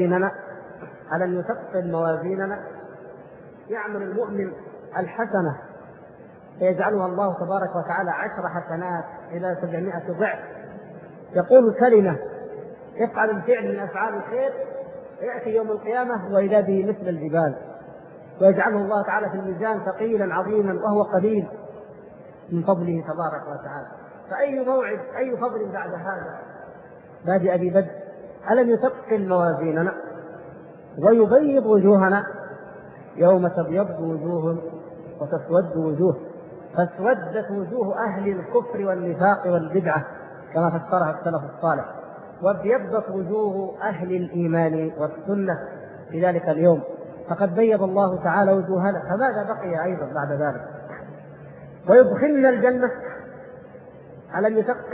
موازيننا؟ يعمل المؤمن الحسنة فيجعلها الله تبارك وتعالى 10 حسنات إلى 700 ضعف. يقول كلمة يفعل الفعل من أفعال الخير، يأتي يوم القيامة وإذا به مثل الجبال، ويجعله الله تعالى في الميزان ثقيلا عظيما وهو قليل من فضله تبارك وتعالى. فأي موعد، أي فضل بعد هذا؟ بادئ أبي بدر ألم يثقل موازيننا ويبيض وجوهنا يوم تبيض وجوه وتسود وجوه، فاسودت وجوه أهل الكفر والنفاق والبدعة كما فسرها السلف الصالح، وابيضت وجوه أهل الإيمان والسنة في ذلك اليوم، فقد بيض الله تعالى وجوهنا. فماذا بقي أيضا بعد ذلك؟ ويدخلنا الجنة ألم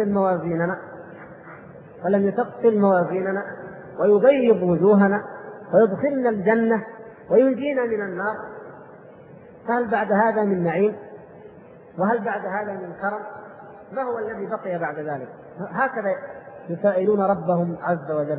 يثقل موازيننا ويبيض وجوهنا ويدخلنا الجنة وينجينا من النار. فهل بعد هذا من نعيم؟ وهل بعد هذا من كرم؟ ما هو الذي بقي بعد ذلك؟ هكذا يسائلون ربهم عز وجل.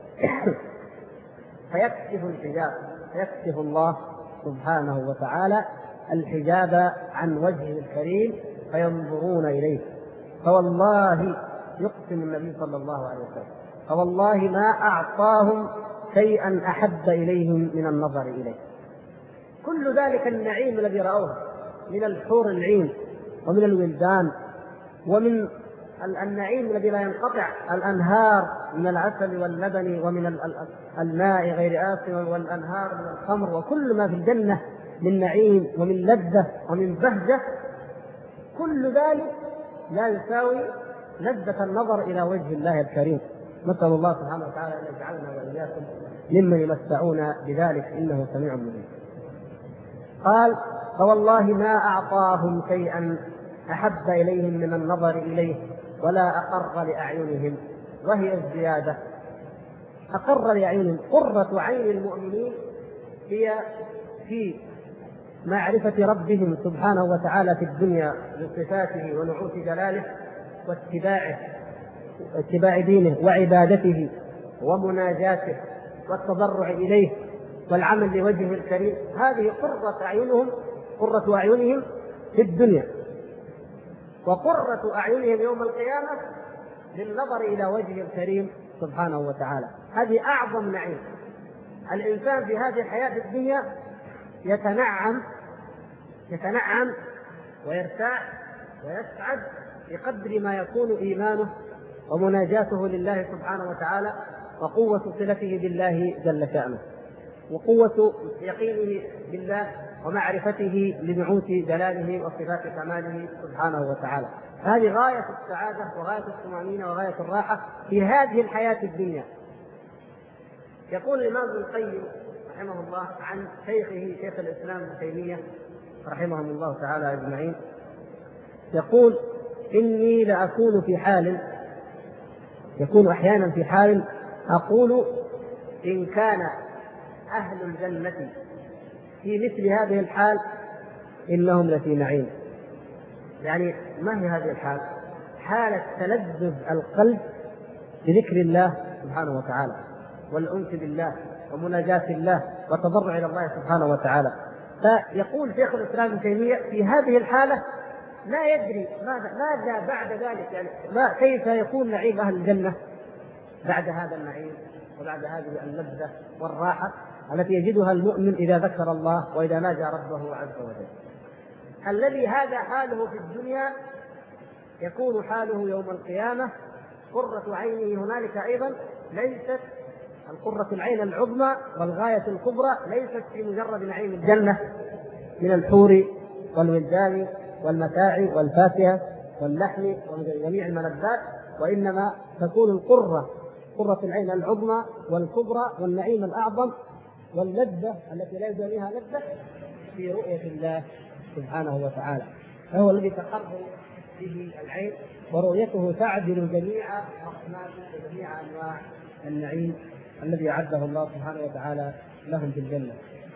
فيكشف الحجاب، يكشف الله سبحانه وتعالى الحجاب عن وجهه الكريم فينظرون إليه. فوالله، يقسم النبي صلى الله عليه وسلم، فوالله ما أعطاهم شيئا أحب إليهم من النظر إليه. كل ذلك النعيم الذي رأوه من الحور العين ومن الولدان ومن النعيم الذي لا ينقطع، الأنهار من العسل واللبن ومن الماء غير آسن والأنهار من الخمر، وكل ما في الجنة من نعيم ومن لذة ومن بهجة، كل ذلك لا يساوي لذة النظر إلى وجه الله الكريم. نسأل الله سبحانه وتعالى أن يجعلنا وإياكم ممن يمتعون بذلك إنه سميع مجيب. قال فوالله ما أعطاهم شيئا أحب إليهم من النظر إليه ولا أقر لأعينهم، وهي الزيادة. أقر لأعينهم، قرة عين المؤمنين هي في معرفة ربهم سبحانه وتعالى في الدنيا بصفاته ونعوت جلاله واتباع دينه وعبادته ومناجاته والتضرع إليه والعمل لوجهه الكريم. هذه قرة أعينهم في الدنيا، وقرة أعينهم يوم القيامة للنظر إلى وجهه الكريم سبحانه وتعالى. هذه أعظم نعيم. الإنسان في هذه الحياة الدنيا يتنعم ويرتاح ويسعد بقدر ما يكون إيمانه ومناجاته لله سبحانه وتعالى، وقوة صلته بالله جل شأنه، وقوة يقينه بالله ومعرفته لنعوت جلاله وصفات كماله سبحانه وتعالى. هذه غاية السعادة وغاية الطمأنينة وغاية الراحة في هذه الحياة الدنيا. يقول الإمام ابن القيم رحمه الله عن شيخه شيخ الإسلام ابن تيمية رحمهم الله تعالى أجمعين، يقول إني لأكون في حال، يكون أحيانا في حال أقول إن كان أهل الجنة في مثل هذه الحال إنهم لفي نعيم. يعني ما هي هذه الحال؟ حالة تلذذ القلب بذكر الله سبحانه وتعالى والأنس بالله ومناجاة الله والتضرع إلى الله سبحانه وتعالى. فيقول شيخ الإسلام ابن تيمية في هذه الحالة لا يدري ماذا بعد ذلك، يعني كيف يكون نعيم أهل الجنة بعد هذا النعيم وبعد هذه اللذة والراحة التي يجدها المؤمن إذا ذكر الله وإذا ناجى ربه عز وجل. الذي هذا حاله في الدنيا يكون حاله يوم القيامة قرة عينه هنالك أيضا ليست القرة العين العظمى والغاية الكبرى ليست في مجرد نعيم الجنة من الحور والولدان والمتاع والفاكهة واللحم وجميع الملذات، وإنما تكون قرة العين العظمى والكبرى والنعيم الأعظم واللذة التي لا يجانيها لذة في رؤية الله سبحانه وتعالى، فهو الذي تقر به العين ورؤيته تعدل جميع الرحمات وجميع أنواع النعيم الذي أعده الله سبحانه وتعالى لهم في الجنة.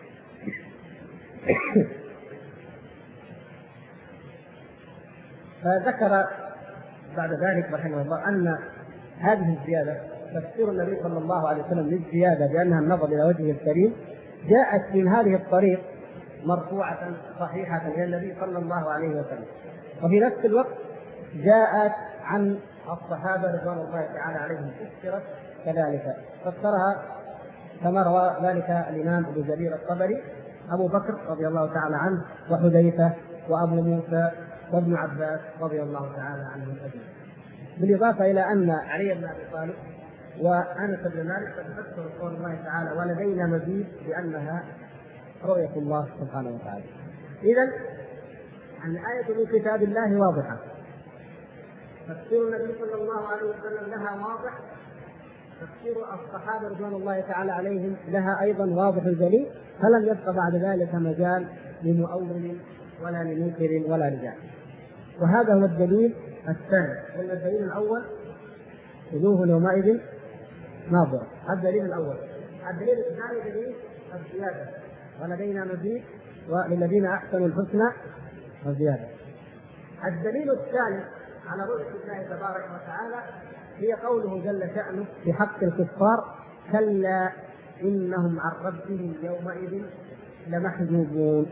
فذكر بعد ذلك رحمه الله أن هذه الزيادة تفسير النبي صلى الله عليه وسلم للزيادة بأنها النظر إلى وجهه الكريم جاءت من هذه الطريق مرفوعة صحيحة إلى النبي صلى الله عليه وسلم، وفي نفس الوقت جاءت عن الصحابة رضوان الله تعالى عليهم فسرت كذلك، فسرها كما روى ذلك الإمام أبو جرير الطبري أبو بكر رضي الله تعالى عنه وحذيفة وأبو موسى وابن عباس رضي الله تعالى عنهم أجمعين، بالإضافة إلى أن علي بن أبي طالب وأنس بن مالك قد فسروا قول الله تعالى ولدينا مزيد بأنها رؤية الله سبحانه وتعالى. إذن الآية من كتاب الله واضحة، تفسير النبي صلى الله عليه وسلم لها واضح، تفسير الصحابة رضوان الله تعالى عليهم لها أيضا واضح جلي، فلم يبقى بعد ذلك مجال لمؤول ولا لمنكر ولا رجال. وهذا هو الدليل الثاني. قلنا الدليل الأول وجوه يومئذ ناظرة، هذا الدليل الأول. الدليل الثاني دليل الزيادة ولدينا مزيد وللذين أحسنوا الحسنى وزيادة. الدليل الثاني على رؤية الله تبارك وتعالى هي قوله جل شأنه في حق الكفار كلا إنهم عن ربهم يومئذ لمحجوبون.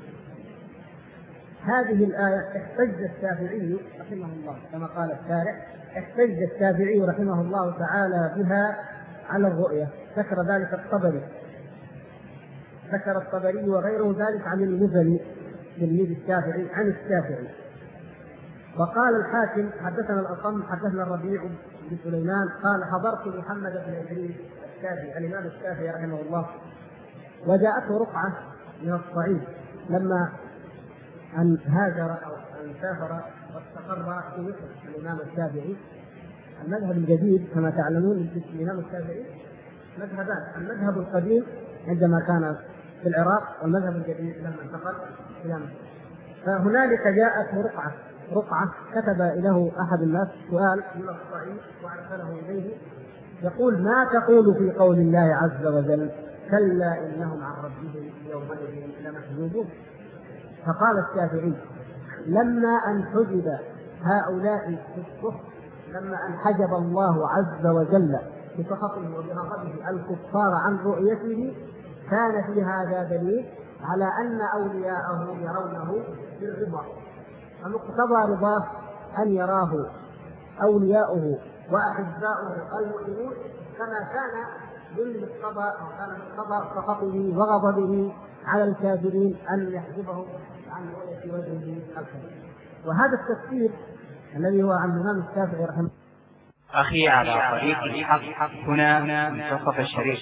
هذه الآية احتج الشافعي رحمه الله كما قال الشارع، احتج الشافعي رحمه الله تعالى بها على الرؤية، ذكر ذلك الطبري، ذكر الطبري وغيره ذلك عن المزني تلميذ الشافعي عن الشافعي. وقال الحاكم حدثنا الأصم حدثنا الربيع بن سليمان قال حضرت محمد بن إدريس الشافعي الإمام الشافعي رحمه الله، وجاءته رقعة من الصعيد لما أن هاجر أو أن سافر واستقر في مصر الإمام الشافعي. المذهب الجديد كما تعلمون الإمام الشافعي مذهبان، المذهب القديم عندما كان في العراق والمذهب الجديد لما انتقل إلى مصر. فهنالك جاءته رقعة كتب له أحد الناس سؤال من الصعيد وأرسله إليه يقول ما تقول في قول الله عز وجل كلا إنهم عن ربهم يومئذ لمحجوبون؟ فقال الشافعي لما أن حجب هؤلاء في الصف، لما أن حجب الله عز وجل بسخطه وبغضبه الكفار عن رؤيته كان في هذا دليل على أن أولياءه يرونه بالرضا، فمقتضى رضاه أن يراه أولياؤه وأحباؤه المؤمنون كما كان بالمقتضى أو كان مقتضى سخطه وغضبه على الكافرين أن يحجبهم عن رؤية وجهه الكريم. وهذا التفسير الذي هو عن الإمام الشافعي رحمه الله. أخي على طريق الحق هنا منتصف الشريف.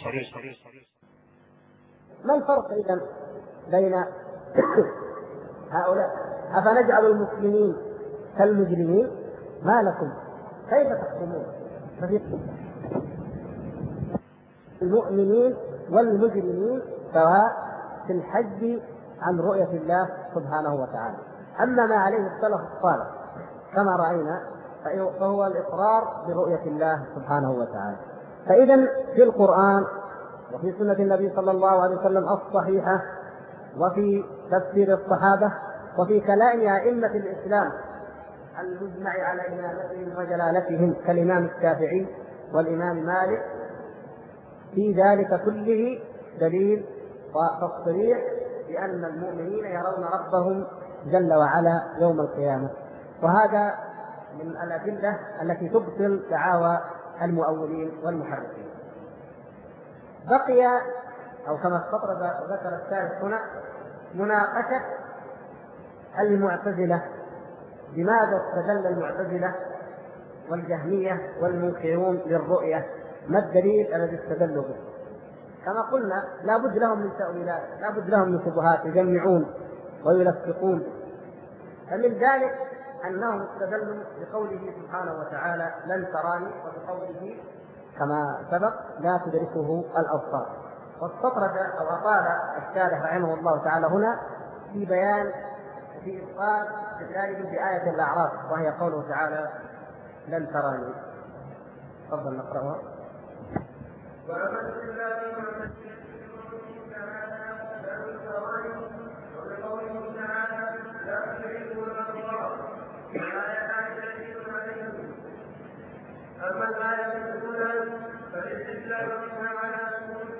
ما الفرق إذن بين هؤلاء؟ أفنجعل المسلمين كالمجرمين؟ ما لكم كيف تحكمون؟ المؤمنين والمجرمين سواء في الحج عن رؤية الله سبحانه وتعالى. أما ما عليه السلف الصالح كما رأينا فهو الإقرار برؤية الله سبحانه وتعالى. فإذا في القرآن وفي سنة النبي صلى الله عليه وسلم الصحيحة وفي تفسير الصحابة وفي كلام أئمة الإسلام المجمع على إمامتهم وجلالتهم كالإمام الشافعي والإمام مالك، في ذلك كله دليل وتصريح بأن المؤمنين يرون ربهم جل وعلا يوم القيامة. وهذا من الأدلة التي تبطل دعاوى المؤولين والمحرفين. بقي أو كما استطرد ذكر الثالث هنا مناقشة المعتزلة. لماذا استدل المعتزلة والجهمية والمنكرون للرؤية؟ ما الدليل الذي استدلوا به؟ كما قلنا لا بد لهم من تأويلات، لا بد لهم من شبهات يجمعون ويلفقون. فمن ذلك أنهم استدلوا بقوله سبحانه وتعالى لن تراني، وبقوله كما سبق لا تدركه الأبصار. واستطرد أو أطال الشارح رحمه الله تعالى هنا في بيان في إبطال ذلك بآية الأعراف، وهي قوله تعالى لن تراني. تفضل نقرأها. أما الآية الأولى فالاستدلال منها على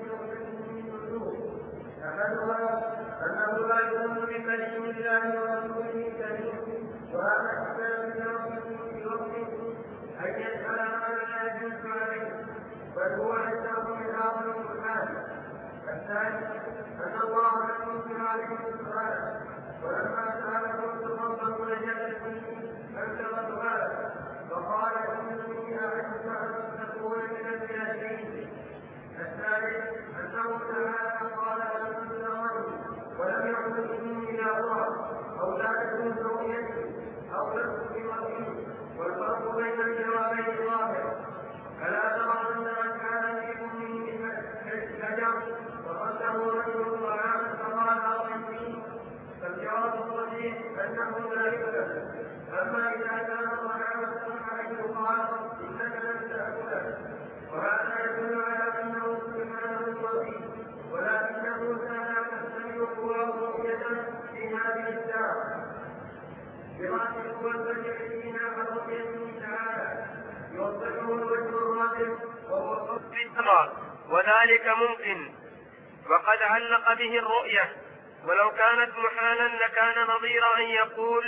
أحدها أنه لا يكون بكلم الله ورسوله كريم، وهذا الكتاب في وقته أن يسأل ما لا يجوز عليه، بل هو عنده من أعظم الحال. الثاني أن الله لم ينكر عليه السؤال، ولما سأله ربه لجأ فيه أنكر سؤاله فقال إني أعلم أن تكون من الجاهلين. الثالث أنه تعالى قال لم تروني ولم يعبد إني لا أرى أو لا تكون رؤيتي أو لست بوكيل، والفرق بين الجوابين ظاهر. ألا ترى أن من كان في أمه كالشجر وصده رجل طعاما فقال أرني، فالجواب الصحيح أنه لا يؤكل. أما إذا كان طعاما عليه قال إنك لن تأكله، وهذا يدل على أنه سبحانه وكيل، ولكنه لا تستمر رؤية في هذه الساعة برأسه والبشر عن رؤيته تعالى يوضحه الوجه الرابع وهو قصد الإسراء، وذلك ممكن. وقد علق به الرؤية، ولو كانت محالا لكان نظير أن يقول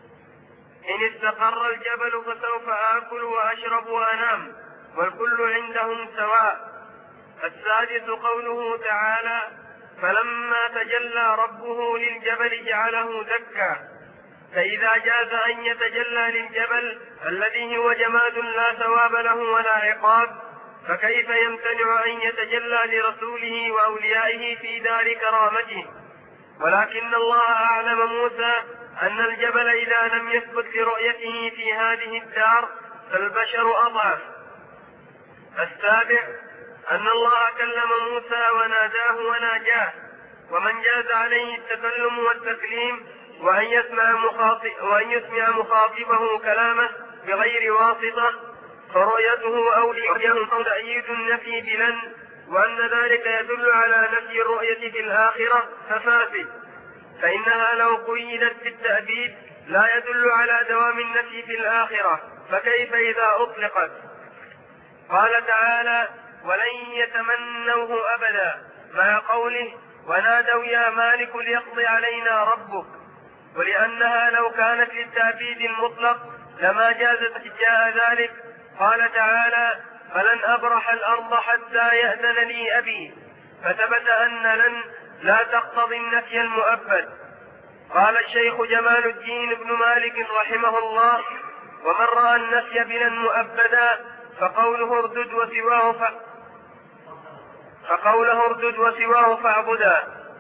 إن استقر الجبل فسوف آكل وأشرب وأنام والكل عندهم سواء. السادس قوله تعالى فلما تجلى ربه للجبل جعله دكا، فإذا جاز أن يتجلى للجبل الذي هو جماد لا ثواب له ولا عقاب، فكيف يمتنع أن يتجلى لرسوله وأوليائه في دار كرامته؟ ولكن الله أعلم موسى أن الجبل إذا لم يثبت لرؤيته في هذه الدار فالبشر أضعف. السابع أن الله كلم موسى وناداه وناجاه، ومن جاز عليه التكلم والتكليم وأن يسمع مخاطبه كلامه بغير واسطة، فرؤيته أولياءه تأييد النفي بلن، وأن ذلك يدل على نفي الرؤية في الآخرة ففاسد، فإنها لو قيدت بالتأبيد لا يدل على دوام النفي في الآخرة، فكيف إذا أطلقت؟ قال تعالى ولن يتمنوه أبدا مع قوله ونادوا يا مالك ليقضي علينا ربك، ولأنها لو كانت للتأبيد المطلق لما جازت جاء ذلك. قال تعالى فلن أبرح الأرض حتى يأذن لي أبي، فثبت أن لن لا تقتضي النفي المؤبد. قال الشيخ جمال الدين بن مالك رحمه الله ومن رأى النفي بلا مؤبدا فقوله اردد وسواه فاعبدا.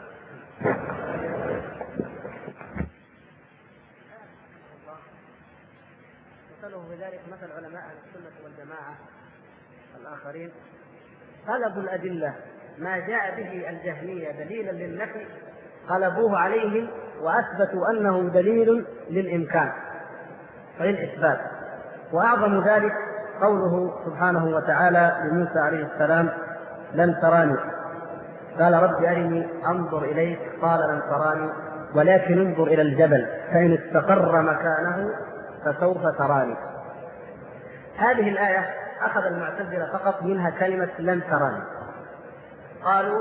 مثله بذلك مثل علماء السنة والجماعة الآخرين، قلبوا الأدلة ما جاء به الجهمية دليلا للنفي قلبوه عليهم وأثبتوا أنه دليل للإمكان وللإثبات. وأعظم ذلك قوله سبحانه وتعالى لموسى عليه السلام لن تراني، قال رب أرني أنظر إليك، قال لن تراني ولكن انظر إلى الجبل فإن استقر مكانه فسوف تراني. هذه الآية أخذ المعتزلة فقط منها كلمة لن تراني، قالوا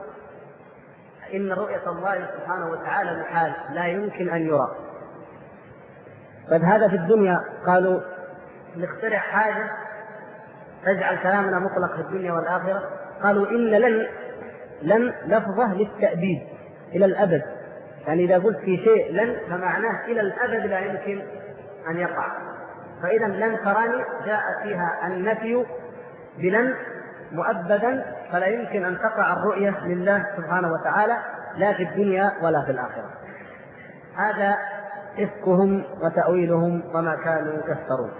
إن رؤية الله سبحانه وتعالى محال لا يمكن أن يرى. طيب هذا في الدنيا، قالوا نخترع حاجة تجعل كلامنا مطلق في الدنيا والآخرة. قالوا إن لن لفظة للتأبيد إلى الأبد، يعني إذا قلت في شيء لن فمعناه إلى الأبد لا يمكن أن يقع. فإذا لن تراني جاء فيها النفي بلن مؤبدا، فلا يمكن أن تقع الرؤية لله سبحانه وتعالى لا في الدنيا ولا في الآخرة. هذا إفكهم وتأويلهم وما كانوا يفترون.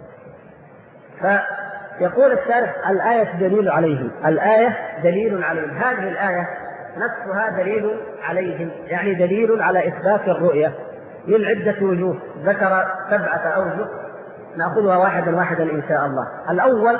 فيقول الشارح الآية دليل عليهم، الآية دليل عليهم. هذه الآية نفسها دليل عليهم، يعني دليل على إثبات الرؤية من عدة وجوه، ذكر 7 أوجه نأخذها واحدا إن شاء الله. الأول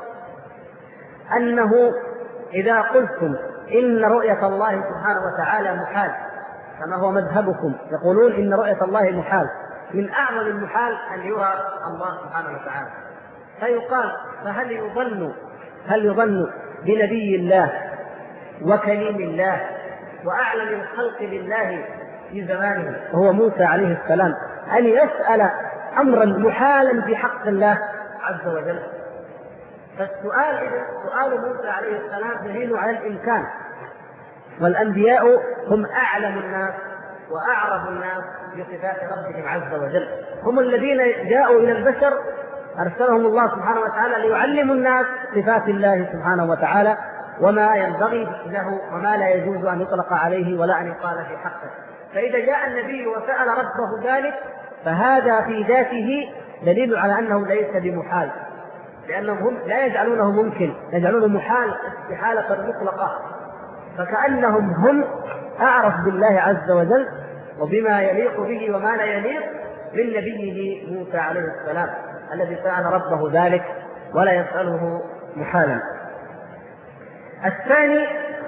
أنه إذا قلتم إن رؤية الله سبحانه وتعالى محال كما هو مذهبكم، يقولون إن رؤية الله محال، من أعظم المحال أن يرى الله سبحانه وتعالى. فيقال فهل يظن بنبي الله وكليم الله وأعلم الخلق بالله في زمانه وهو موسى عليه السلام أن يسأل أمرا محالا في حق الله عز وجل؟ فالسؤال إذن سؤال موسى عليه السلام دليل على الإمكان، والأنبياء هم أعلم الناس وأعرف الناس بصفات ربهم عز وجل، هم الذين جاءوا إلى البشر أرسلهم الله سبحانه وتعالى ليعلموا الناس صفات الله سبحانه وتعالى وما ينبغي له وما لا يجوز أن يطلق عليه ولا أن يقال في حقه. فإذا جاء النبي وسأل ربه ذلك فهذا في ذاته دليل على أنه ليس بمحال، لأنهم هم لا يجعلونه ممكن، يجعلونه محال استحالة مطلقة، فكأنهم هم أعرف بالله عز وجل وبما يليق به وما لا يليق من نبيه موسى عليه السلام الذي سأل ربه ذلك ولا يسأله محالا. الثاني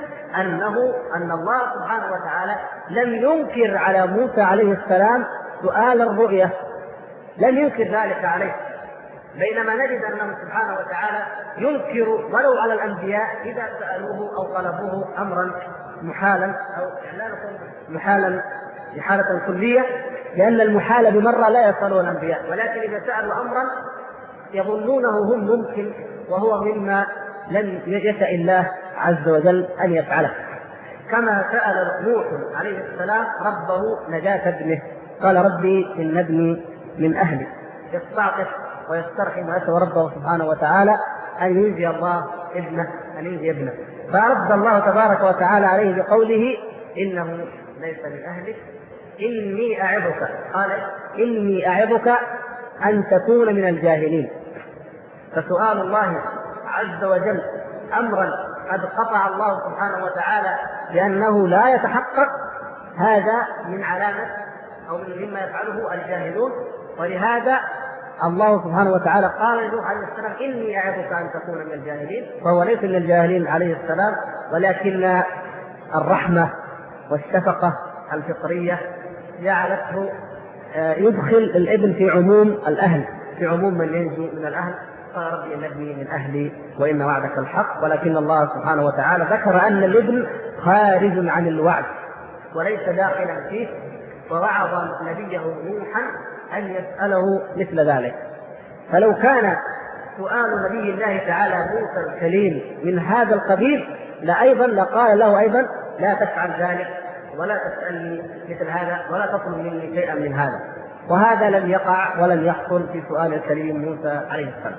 أن الله سبحانه وتعالى لم ينكر على موسى عليه السلام سؤال الرؤية، لم ينكر ذلك عليه، بينما نجد أنه سبحانه وتعالى ينكر ولو على الأنبياء إذا سألوه أو طلبوه أمرا محالا أو لا نقول محالا بحالة كلية، لأن المحال بمرة لا يصله الأنبياء، ولكن إذا سألوا أمرا يظنونه هم ممكن وهو مما لم يشأ الله عز وجل أن يفعله، كما سأل نوح عليه السلام ربه نجاة ابنه، قال ربي إن ابني من أهلي، يستعطف ويسترحم ويسأل ربه سبحانه وتعالى أن ينجي الله ابنه، أن ينجي ابنه، فرد الله تبارك وتعالى عليه بقوله إنه ليس من أهلك إني أعظك، قال إني أعظك أن تكون من الجاهلين. فسؤال الله عز وجل أمرا قد قطع الله سبحانه وتعالى بأنه لا يتحقق، هذا من علامة أو مما يفعله الجاهلون، ولهذا الله سبحانه وتعالى قال لنوح عليه السلام إني أعظك أن تكون من الجاهلين، وهو ليس من الجاهلين عليه السلام، ولكن الرحمة والشفقة الفطرية جعلته يدخل الابن في عموم الأهل، في عموم من ينجو من الأهل، قال ربي نجني من أهلي وإن وعدك الحق، ولكن الله سبحانه وتعالى ذكر أن الابن خارج عن الوعد وليس داخلا فيه، ووعظ نبيه نوحا أن يسأله مثل ذلك. فلو كان سؤال نبي الله تعالى موسى الكليم من هذا القبيل لقال له أيضا لا تفعل ذلك ولا تسألني مثل هذا ولا تطلب مني شيئا من هذا، وهذا لم يقع ولم يحصل في سؤال الكريم موسى عليه السلام.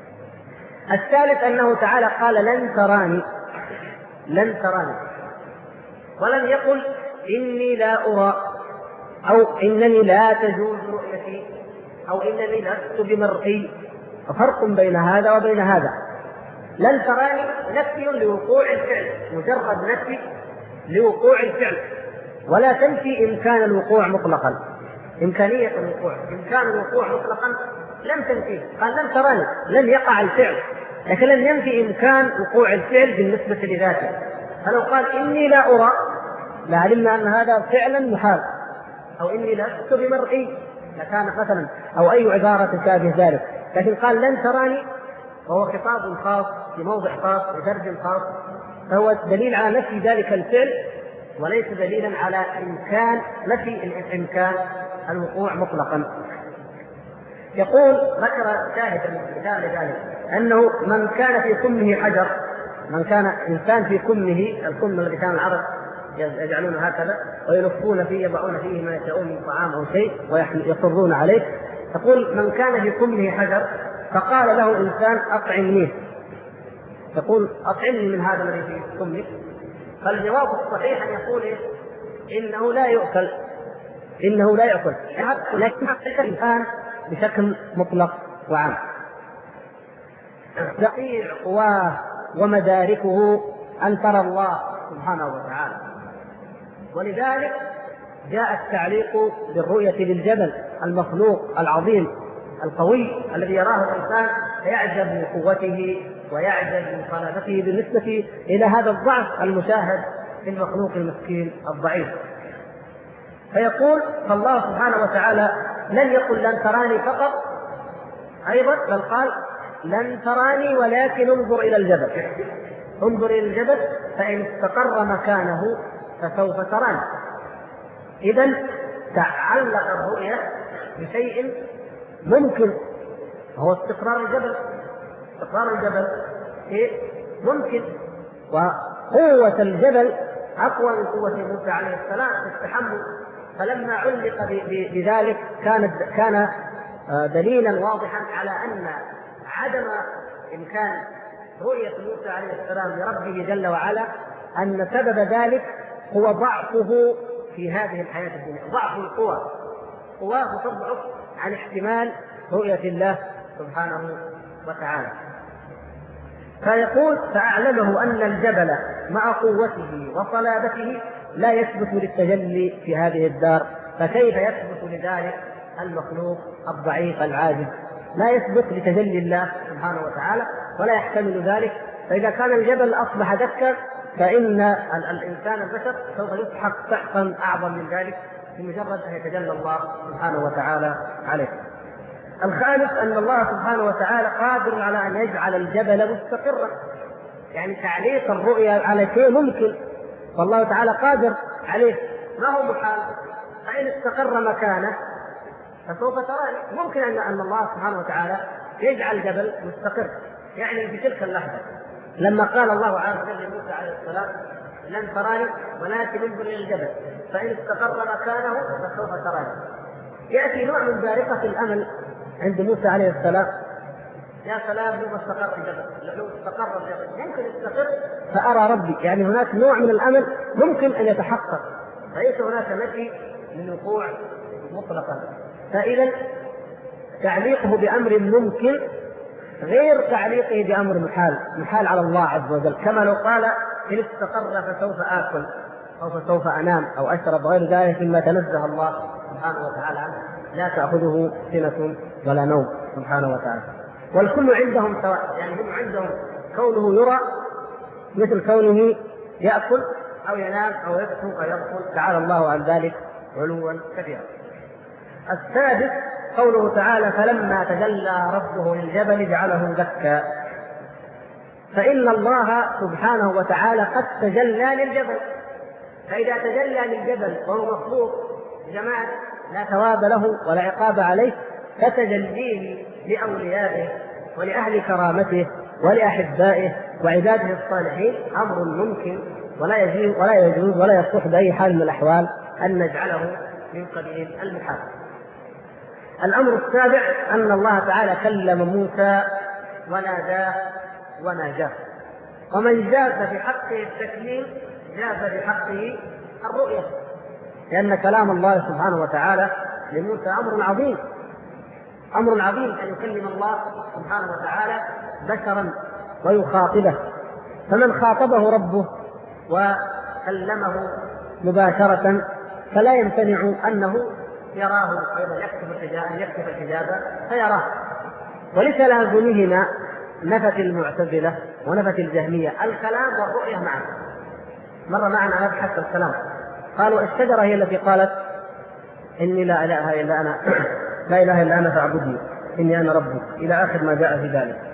الثالث أنه تعالى قال لن تراني، ولم يقل إني لا أرى أو إنني لا تجوز رؤيتي أو إنني لست بمرئي، ففرق بين هذا وبين هذا. لن تراني نفي لوقوع الفعل، مجرد نفي لوقوع الفعل، ولا تنفي إمكان الوقوع مطلقا، إمكانية الوقوع، إمكان الوقوع مطلقا لم تنفيه، قال لن تراني، لن يقع الفعل، لكن لن ينفي إمكان وقوع الفعل بالنسبة لذاته. فلو قال إني لا أرى لعلمنا أن هذا فعلا محال، أو إني لست بمرئي لكان مثلا، أو أي عبارة تشابه ذلك. لكن قال لن تراني وهو خطاب خاص في موضع خاص بترجم خاص، فهو دليل على نفي ذلك الفعل وليس دليلا على إمكان نفي الإمكان الوقوع مطلقا. يقول ذكر شاهدا مثال لذلك أنه من كان في كمه حجر، من كان إنسان في كمه، الكم الذي كان العرب يجعلون هكذا ويلفون فيه يضعون فيه ما يشاءون من طعام أو شيء ويصرون عليه، يقول من كان في كمه حجر فقال له إنسان أطعمنيه، يقول أطعمني من هذا الذي في كمك، فالجواب الصحيح أن يقول إنه لا يؤكل، إنه لا يأكل، لكن الإنسان بشكل مطلق وعام. يقيع قواه ومداركه أن ترى الله سبحانه وتعالى، ولذلك جاء التعليق بالرؤية للجبل المخلوق العظيم القوي الذي يراه الإنسان فيعجب من قوته ويعجب من صلابته بالنسبة إلى هذا الضعف المشاهد في المخلوق المسكين الضعيف. فيقول فالله سبحانه وتعالى لن يقل لن تراني فقط أيضا، بل قال لن تراني ولكن انظر إلى الجبل، انظر إلى الجبل فإن استقر مكانه فسوف تراني. إذن تعلق الرؤية بشيء ممكن هو استقرار الجبل. استقرار الجبل ممكن، وقوة الجبل أقوى من قوة موسى عليه السلام في التحمل، فلما علق بذلك كان دليلا واضحا على أن عدم إمكان رؤية موسى عليه السلام لربه جل وعلا أن سبب ذلك هو ضعفه في هذه الحياة الدنيا، ضعف القوى، قواه تضعف عن احتمال رؤية الله سبحانه وتعالى. فيقول فأعلمه أن الجبل مع قوته وصلابته لا يثبت للتجلي في هذه الدار، فكيف يثبت لذلك المخلوق الضعيف العاجز؟ لا يثبت لتجلي الله سبحانه وتعالى ولا يحتمل ذلك. فإذا كان الجبل أصبح دكا فإن الإنسان البشر سوف يسحق سحقا أعظم من ذلك بمجرد أن يتجلى الله سبحانه وتعالى عليه. الخامس أن الله سبحانه وتعالى قادر على أن يجعل الجبل مستقرا، يعني تعليق الرؤيا على شيء ممكن، والله تعالى قادر عليه ما هو محال، فإن استقر مكانه فسوف تراني. ممكن أن الله سبحانه وتعالى يجعل الجبل مستقر، يعني في تلك اللحظة لما قال الله عز وجل لموسى عليه السلام لن تراني ولكن انظر إلى الجبل فإن استقر مكانه فسوف تراني، يأتي نوع من بارقة الأمل عند موسى عليه السلام، يا سلام لو استقر الجبل، لو استقر الجبل ممكن يستقر فأرى ربي، يعني هناك نوع من الأمل ممكن أن يتحقق، فليس هناك نفي للوقوع مطلقا. فإذا تعليقه بأمر ممكن غير تعليقه بأمر محال على الله عز وجل، كما لو قال إن استقر فسوف آكل أو فسوف أنام أو أشرب غير ذلك مما تنزه الله سبحانه وتعالى عنه، لا تأخذه سنة ولا نوم سبحانه وتعالى. والكل عندهم سواء، يعني هم عندهم كونه يرى مثل كونه يأكل أو ينام أو يسكن أو يرقل، تعالى الله عن ذلك علوا كبيرا. السادس قوله تعالى فلما تجلى ربه للجبل جعله دكا، فإن الله سبحانه وتعالى قد تجلى للجبل، فإذا تجلى للجبل وهو مخلوق جماعة لا ثواب له ولا عقاب عليه، فتجليه لأوليائه ولأهل كرامته ولأحبائه وعباده الصالحين أمر ممكن ولا يجوز ولا يصح بأي حال من الأحوال أن نجعله من قبيل المحال. الأمر السابع أن الله تعالى كلم موسى وناداه وناجاه، ومن جاز بحقه التكليم جاز بحقه الرؤية، لأن كلام الله سبحانه وتعالى لموسى أمر عظيم أن يكلم الله سبحانه وتعالى بشرا ويخاطبه، فمن خاطبه ربه وكلمه مباشرة فلا يمتنع أنه يراه أيضا يكتب الحجابة فيراه. ولتلازمهما نفت المعتزلة ونفت الجهمية الكلام والرؤية معا، مر معنا مبحث الكلام. قالوا الشجرة هي التي قالت إني لا إله إلا أنا لا إله إلا أنا فاعبدني إني أنا ربك إلى آخر ما جاء في ذلك.